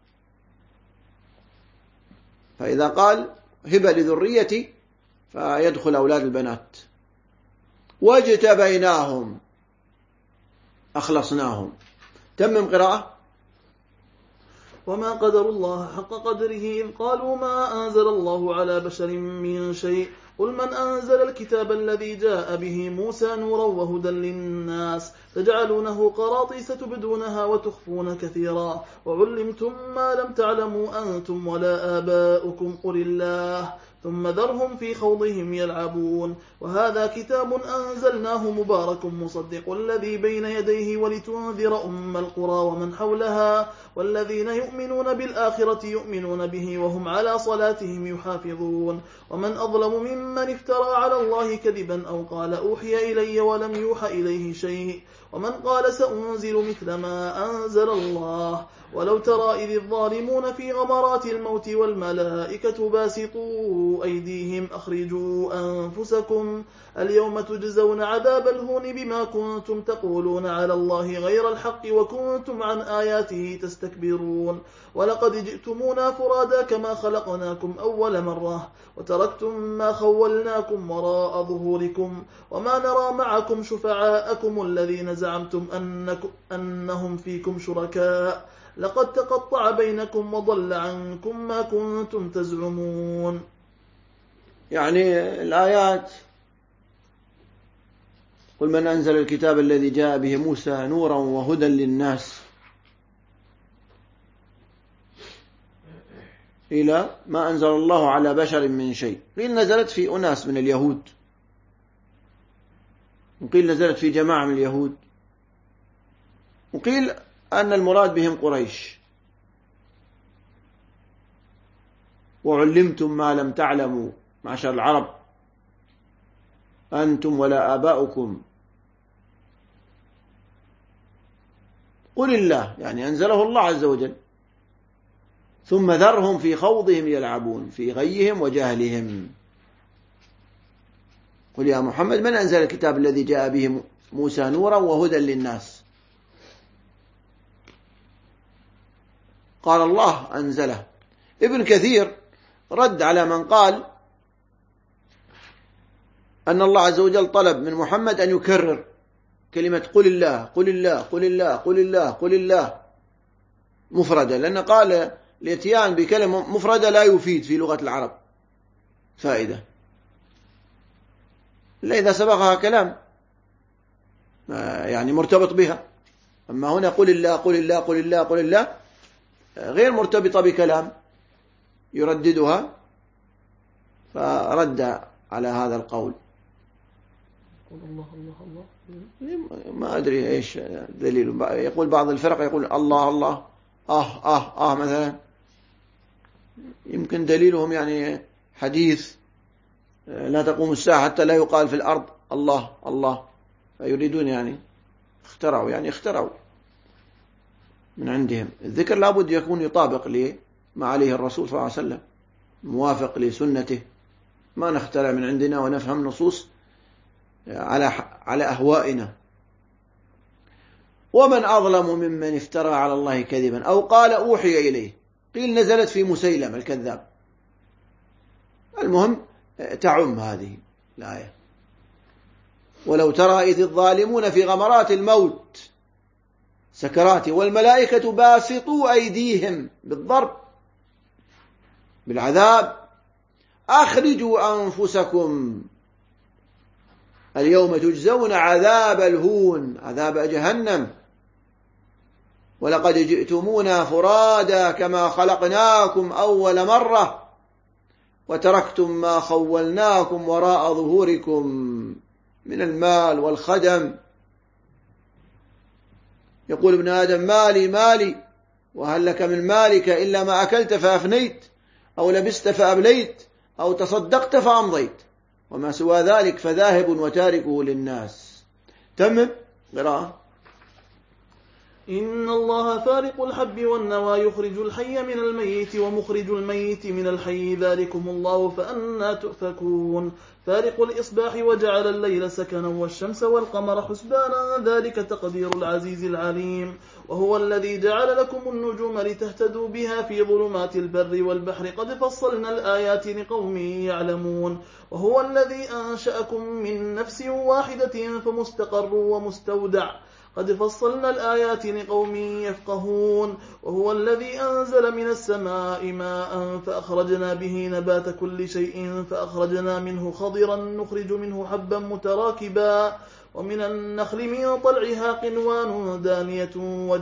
فإذا قال هبة لذريتي فيدخل أولاد البنات. واجتبيناهم أخلصناهم. تمم قراءة. وما قدر الله حق قدره إذ قالوا ما أنزل الله على بشر من شيء قل من أنزل الكتاب الذي جاء به موسى نورا وهدى للناس تجعلونه قراطيس تبدونها وتخفون كثيرا وعلمتم ما لم تعلموا أنتم ولا آباؤكم قل الله ثم ذرهم في خوضهم يلعبون وهذا كتاب أنزلناه مبارك مصدق الذي بين يديه ولتنذر أم القرى ومن حولها والذين يؤمنون بالآخرة يؤمنون به وهم على صلاتهم يحافظون ومن أظلم ممن افترى على الله كذبا أو قال أوحي إلي ولم يوحى إليه شيء ومن قال سأنزل مثل ما أنزل الله ولو ترى إذ الظالمون في غمرات الموت والملائكة باسطوا أيديهم أخرجوا أنفسكم اليوم تجزون عذاب الهون بما كنتم تقولون على الله غير الحق وكنتم عن آياته تستكبرون ولقد جئتمونا فرادا كما خلقناكم أول مرة وتركتم ما خولناكم وراء ظهوركم وما نرى معكم شفعاءكم الذين زعمتم أنهم فيكم شركاء لقد تقطع بينكم وضل عنكم ما كنتم تزعمون. يعني الآيات قل من أنزل الكتاب الذي جاء به موسى نورا وهدى للناس إلى ما أنزل الله على بشر من شيء. قيل نزلت في أناس من اليهود وقيل نزلت في جماعة من اليهود وقيل أن المراد بهم قريش. وعلمتم ما لم تعلموا معشر العرب أنتم ولا آباؤكم قل الله، يعني أنزله الله عز وجل. ثم ذرهم في خوضهم يلعبون في غيهم وجهلهم. قل يا محمد من أنزل الكتاب الذي جاء به موسى نورا وهدى للناس. قال الله أنزله. ابن كثير رد على من قال أن الله عز وجل طلب من محمد أن يكرر كلمة قل الله قل الله قل الله قل الله قل الله مفردة، لأن قال الاتيان بكلمة مفردة لا يفيد في لغة العرب فائدة إلا إذا سبقها كلام يعني مرتبط بها. أما هنا قل الله قل الله قل الله قل الله غير مرتبطة بكلام يرددها، فرد على هذا القول. الله الله الله ما أدري إيش دليل. يقول بعض الفرق يقول الله الله مثلا، يمكن دليلهم يعني حديث لا تقوم الساعة حتى لا يقال في الأرض الله الله، فيريدون يعني اخترعوا من عندهم. الذكر لابد يكون يطابق ما عليه الرسول صلى الله عليه وسلم، موافق لسنته، ما نخترع من عندنا ونفهم نصوص على أهوائنا. ومن أظلم ممن افترى على الله كذبا أو قال أوحي إليه، قيل نزلت في مسيلم الكذاب. المهم تعم هذه الآية. ولو ترى إذ الظالمون في غمرات الموت سكرات والملائكة باسطوا أيديهم بالضرب بالعذاب أخرجوا أنفسكم اليوم تجزون عذاب الهون عذاب جهنم ولقد جئتمونا فرادا كما خلقناكم أول مرة وتركتم ما خولناكم وراء ظهوركم من المال والخدم. يقول ابن آدم مالي مالي وهل لك من مالك إلا ما أكلت فأفنيت أو لبست فأبليت أو تصدقت فأمضيت وما سوى ذلك فذاهب وتاركه للناس. تمم قراءة. إن الله فارق الحب والنوى يخرج الحي من الميت ومخرج الميت من الحي ذلكم الله فأنى تؤفكون. فارق الإصباح وجعل الليل سكنا والشمس والقمر حسبانا ذلك تقدير العزيز العليم. وهو الذي جعل لكم النجوم لتهتدوا بها في ظلمات البر والبحر قد فصلنا الآيات لقوم يعلمون. وهو الذي أنشأكم من نفس واحدة فمستقر ومستودع قد فصلنا الآيات لقوم يفقهون. وهو الذي أنزل من السماء ماء فأخرجنا به نبات كل شيء فأخرجنا منه خضرا نخرج منه حبا متراكبا ومن النخل من طلعها قنوان دانية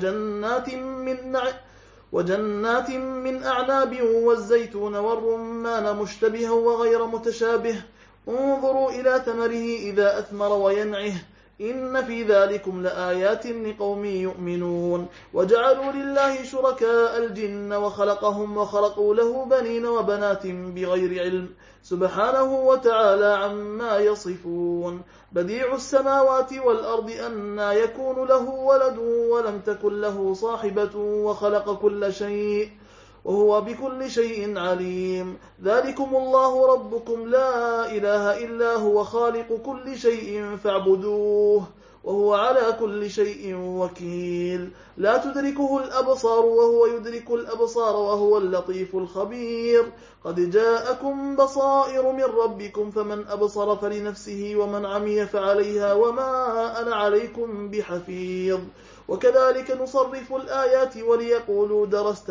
وجنات من أعناب والزيتون والرمان مشتبها وغير متشابه انظروا إلى ثمره إذا أثمر وينعه إن في ذلكم لآيات لقوم يؤمنون. وجعلوا لله شركاء الجن وخلقهم وخلقوا له بنين وبنات بغير علم سبحانه وتعالى عما يصفون. بديع السماوات والأرض أنى يكون له ولد ولم تكن له صاحبة وخلق كل شيء وهو بكل شيء عليم. ذلكم الله ربكم لا إله إلا هو خالق كل شيء فاعبدوه وهو على كل شيء وكيل. لا تدركه الأبصار وهو يدرك الأبصار وهو اللطيف الخبير. قد جاءكم بصائر من ربكم فمن أبصر فلنفسه ومن عمي فعليها وما أنا عليكم بحفيظ. وكذلك نصرف الآيات وليقولوا درست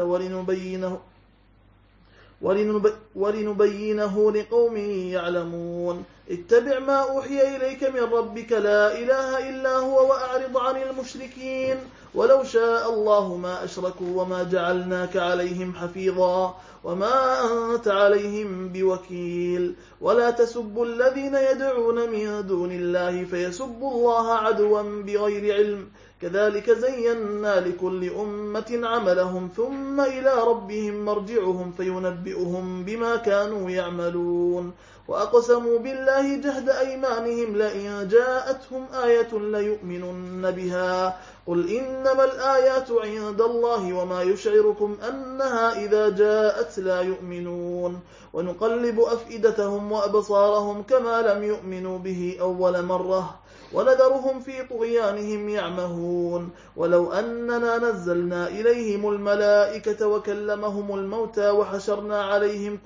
ولنبينه لقوم يعلمون. اتبع ما أوحي إليك من ربك لا إله إلا هو وأعرض عن المشركين ولو شاء الله ما أشركوا وما جعلناك عليهم حفيظا وما أنت عليهم بوكيل. ولا تسبوا الذين يدعون من دون الله فيسبوا الله عدوا بغير علم كذلك زينا لكل أمة عملهم ثم إلى ربهم مرجعهم فينبئهم بما كانوا يعملون. وأقسموا بالله جهد أيمانهم لئن جاءتهم آية ليؤمنن بها قل إنما الآيات عند الله وما يشعركم أنها إذا جاءت لا يؤمنون ونقلب أفئدتهم وأبصارهم كما لم يؤمنوا به أول مرة ونذرهم في طغيانهم يعمهون ولو أننا نزلنا إليهم الملائكة وكلمهم الموتى وحشرنا عليهم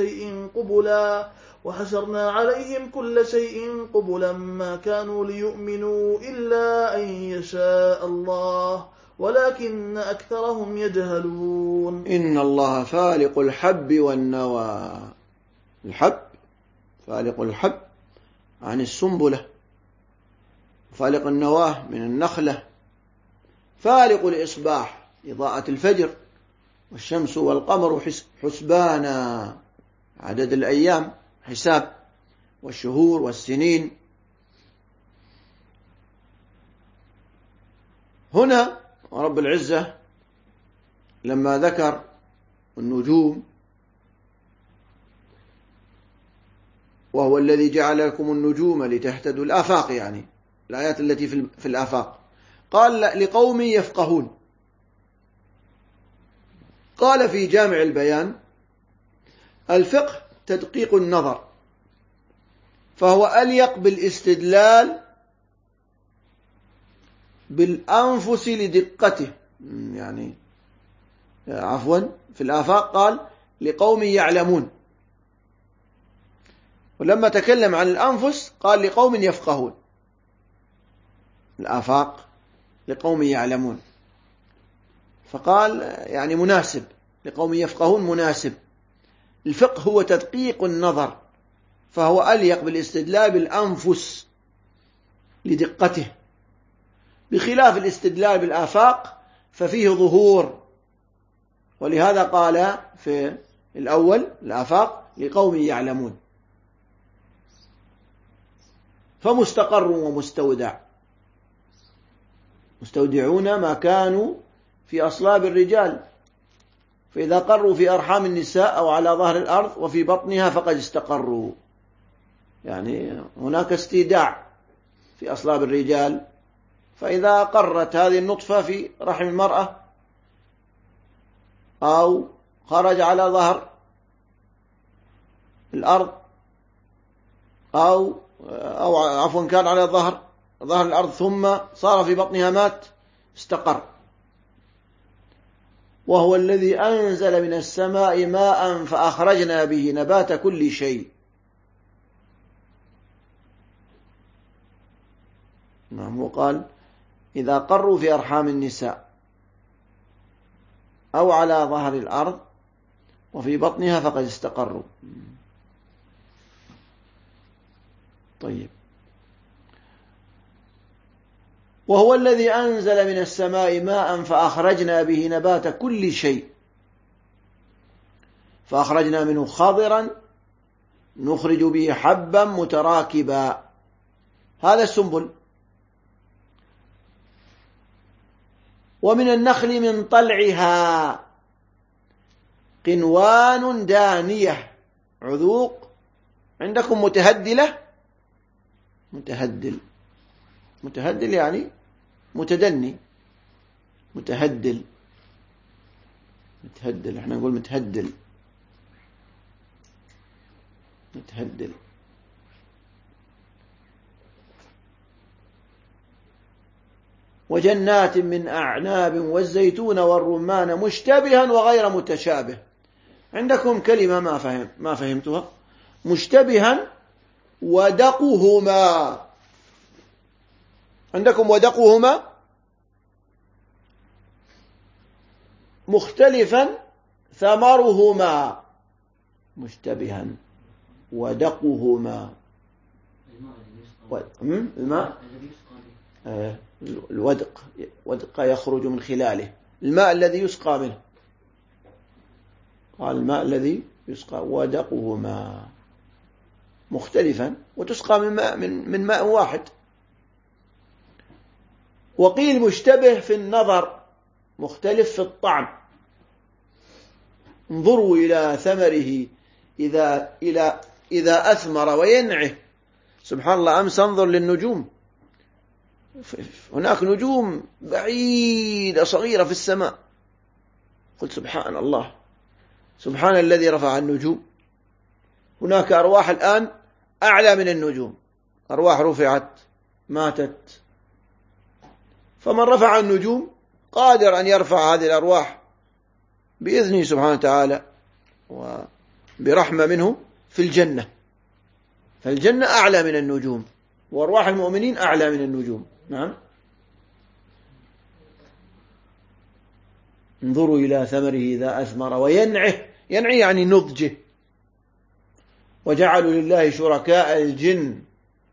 كل شيء قبلا ما كانوا ليؤمنوا إلا أن يشاء الله ولكن أكثرهم يجهلون. إن الله فالق الحب والنوى. الحب فالق الحب عن السنبلة، فالق النواه من النخلة، فالق الإصباح إضاءة الفجر، والشمس والقمر حسبانا عدد الأيام حساب، والشهور والسنين. هنا رب العزة لما ذكر النجوم وهو الذي جعل لكم النجوم لتهتدوا، الآفاق يعني الآيات التي في الآفاق، قال لقوم يفقهون. قال في جامع البيان: الفقه تدقيق النظر، فهو أليق بالاستدلال بالأنفس لدقته، يعني عفوا في الآفاق قال لقوم يعلمون، ولما تكلم عن الأنفس قال لقوم يفقهون. الآفاق لقوم يعلمون، فقال يعني مناسب، لقوم يفقهون مناسب. الفقه هو تدقيق النظر، فهو أليق بالاستدلال بالأنفس لدقته، بخلاف الاستدلال بالآفاق ففيه ظهور، ولهذا قال في الأول الآفاق لقوم يعلمون، فمستقر ومستودع، مستودعون ما كانوا في أصلاب الرجال، فإذا قروا في أرحام النساء أو على ظهر الأرض وفي بطنها فقد استقروا، يعني هناك استيداع في أصلاب الرجال، فإذا قرت هذه النطفة في رحم المرأة أو خرج على ظهر الأرض أو عفوا كان على ظهر الأرض ثم صار في بطنها مات، استقر. وهو الذي أنزل من السماء ماء فأخرجنا به نبات كل شيء. نعم، وقال إذا قروا في أرحام النساء أو على ظهر الأرض وفي بطنها فقد استقروا. طيب، وهو الذي أنزل من السماء ماء فأخرجنا به نبات كل شيء، فأخرجنا منه خضرا نخرج به حبا متراكبا، هذا السنبل. ومن النخل من طلعها قنوان دانية عذوق، عندكم متهدلة، متهدل يعني متدني، متهدل، احنا نقول متهدل. وجنات من أعناب والزيتون والرمان مشتبها وغير متشابه. عندكم كلمة ما فهمتها، مشتبها ودقهما، عندكم ودقهما مختلفا ثمرهما، مشتبها ودقهما. الماء الودق يخرج من خلاله، الماء الذي يسقى منه، قال الماء الذي يسقى. ودقهما مختلفا، وتسقى من ماء واحد. وقيل مشتبه في النظر، مختلف في الطعم. انظروا إلى ثمره إذا أثمر وينعه. سبحان الله، أمس أنظر للنجوم، هناك نجوم بعيدة صغيرة في السماء، قلت سبحان الله، سبحان الذي رفع النجوم. هناك أرواح الآن أعلى من النجوم، أرواح رفعت ماتت، فمن رفع النجوم قادر أن يرفع هذه الأرواح بإذنه سبحانه وتعالى وبرحمة منه في الجنة. فالجنة أعلى من النجوم، وأرواح المؤمنين أعلى من النجوم. نعم. انظروا إلى ثمره إذا أثمر وينعه، ينعي يعني نضجه. وجعلوا لله شركاء الجن،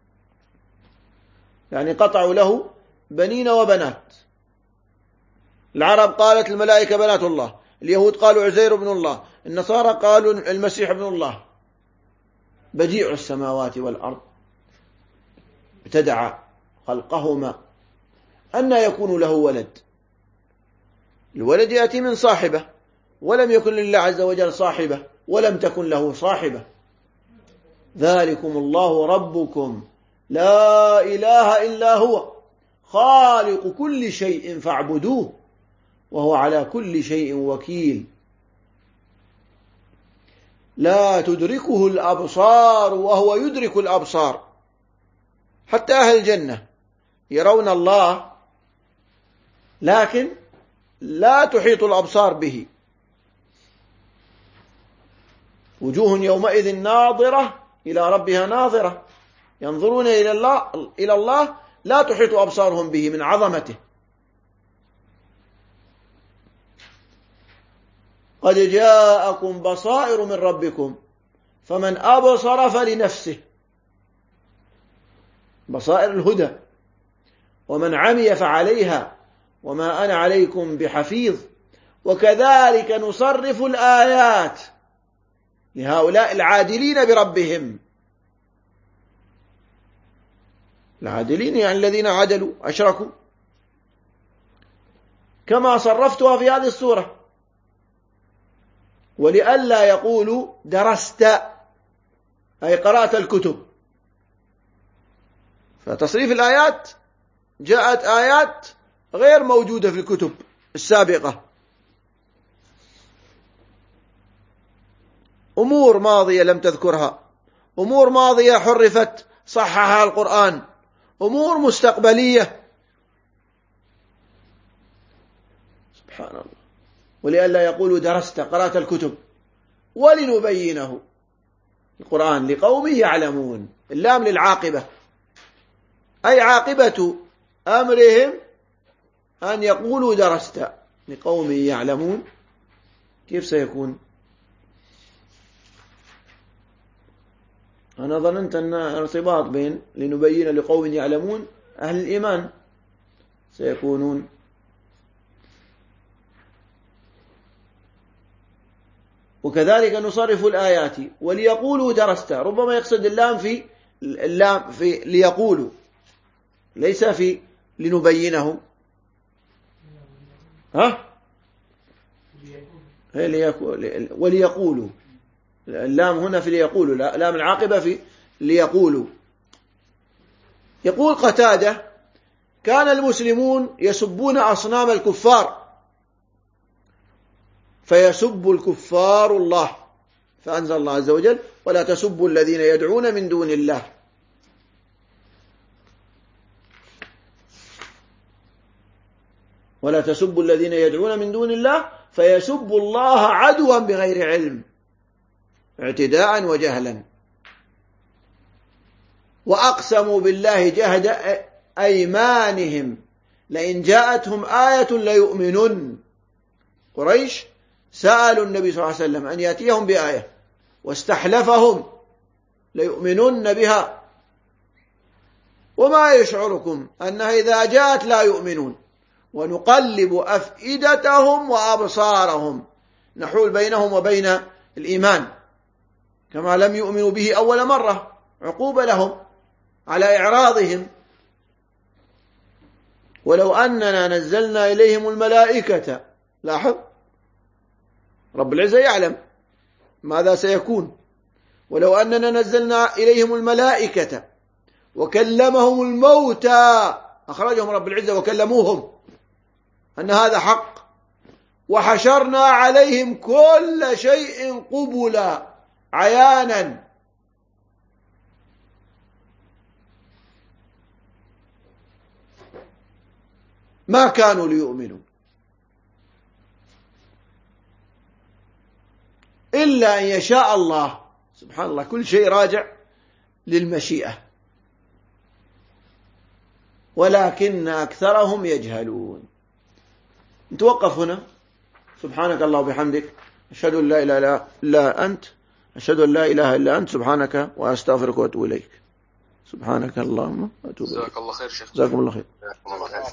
يعني قطعوا له بنين وبنات. العرب قالت الملائكة بنات الله، اليهود قالوا عزير بن الله، النصارى قالوا المسيح ابن الله. بديع السماوات والأرض ابتدع خلقهما، أن يكون له ولد؟ الولد يأتي من صاحبة، ولم يكن لله عز وجل صاحبة، ولم تكن له صاحبة. ذلكم الله ربكم لا إله إلا هو خالق كل شيء فاعبدوه وهو على كل شيء وكيل. لا تدركه الأبصار وهو يدرك الأبصار. حتى أهل الجنة يرون الله، لكن لا تحيط الأبصار به. وجوه يومئذ ناظرة إلى ربها ناظرة، ينظرون إلى الله لا تحيط أبصارهم به من عظمته. قد جاءكم بصائر من ربكم فمن أبصر فلنفسه، بصائر الهدى، ومن عمي فعليها وما أنا عليكم بحفيظ. وكذلك نصرف الآيات لهؤلاء العادلين بربهم. العادلين يعني الذين عدلوا أشركوا، كما صرفتها في هذه السورة. ولئلا يقولوا درست أي قرأت الكتب. فتصريف الآيات، جاءت آيات غير موجودة في الكتب السابقة، أمور ماضية لم تذكرها، أمور ماضية حرفت صححها القرآن، أمور مستقبلية. سبحان الله. ولئلا يقولوا درست قرأت الكتب ولنبينه، القرآن لقوم يعلمون. اللام للعاقبة، أي عاقبة أمرهم أن يقولوا درست لقوم يعلمون. كيف سيكون؟ أنا ظننت أن ارتباط بين لنبين لقوم يعلمون أهل الإيمان سيكونون. وكذلك نصرف الآيات وليقولوا درست، ربما يقصد اللام في ليقولوا، ليس في لنبينه. وليقولوا، اللام هنا في ليقولوا، لام العاقبة في ليقولوا. يقول قتادة: كان المسلمون يسبون أصنام الكفار فيسب الكفار الله، فأنزل الله عز وجل: ولا تسبوا الذين يدعون من دون الله. ولا تسبوا الذين يدعون من دون الله فيسبوا الله عدوا بغير علم اعتداء وجهلا. وأقسموا بالله جهد أيمانهم لئن جاءتهم آية ليؤمنن. قريش سألوا النبي صلى الله عليه وسلم أن يأتيهم بآية، واستحلفهم ليؤمنن بها، وما يشعركم أنها إذا جاءت لا يؤمنون ونقلب أفئدتهم وأبصارهم، نحول بينهم وبين الإيمان كما لم يؤمنوا به أول مرة، عقوبة لهم على إعراضهم. ولو أننا نزلنا إليهم الملائكة، لاحظ رب العزة يعلم ماذا سيكون، ولو أننا نزلنا إليهم الملائكة وكلمهم الموتى، أخرجهم رب العزة وكلموهم أن هذا حق، وحشرنا عليهم كل شيء قبلا عيانا، ما كانوا ليؤمنوا إلا أن يشاء الله. سبحان الله، كل شيء راجع للمشيئة، ولكن أكثرهم يجهلون. نتوقف هنا. سبحانك الله وبحمدك، أشهد أن لا إله إلا أنت، أشهد أن لا إله إلا أنت، سبحانك وأستغفرك وأتوب إليك. سبحانك اللهم وأتوب إليك. جزاك الله خير شيخ. جزاكم الله خير.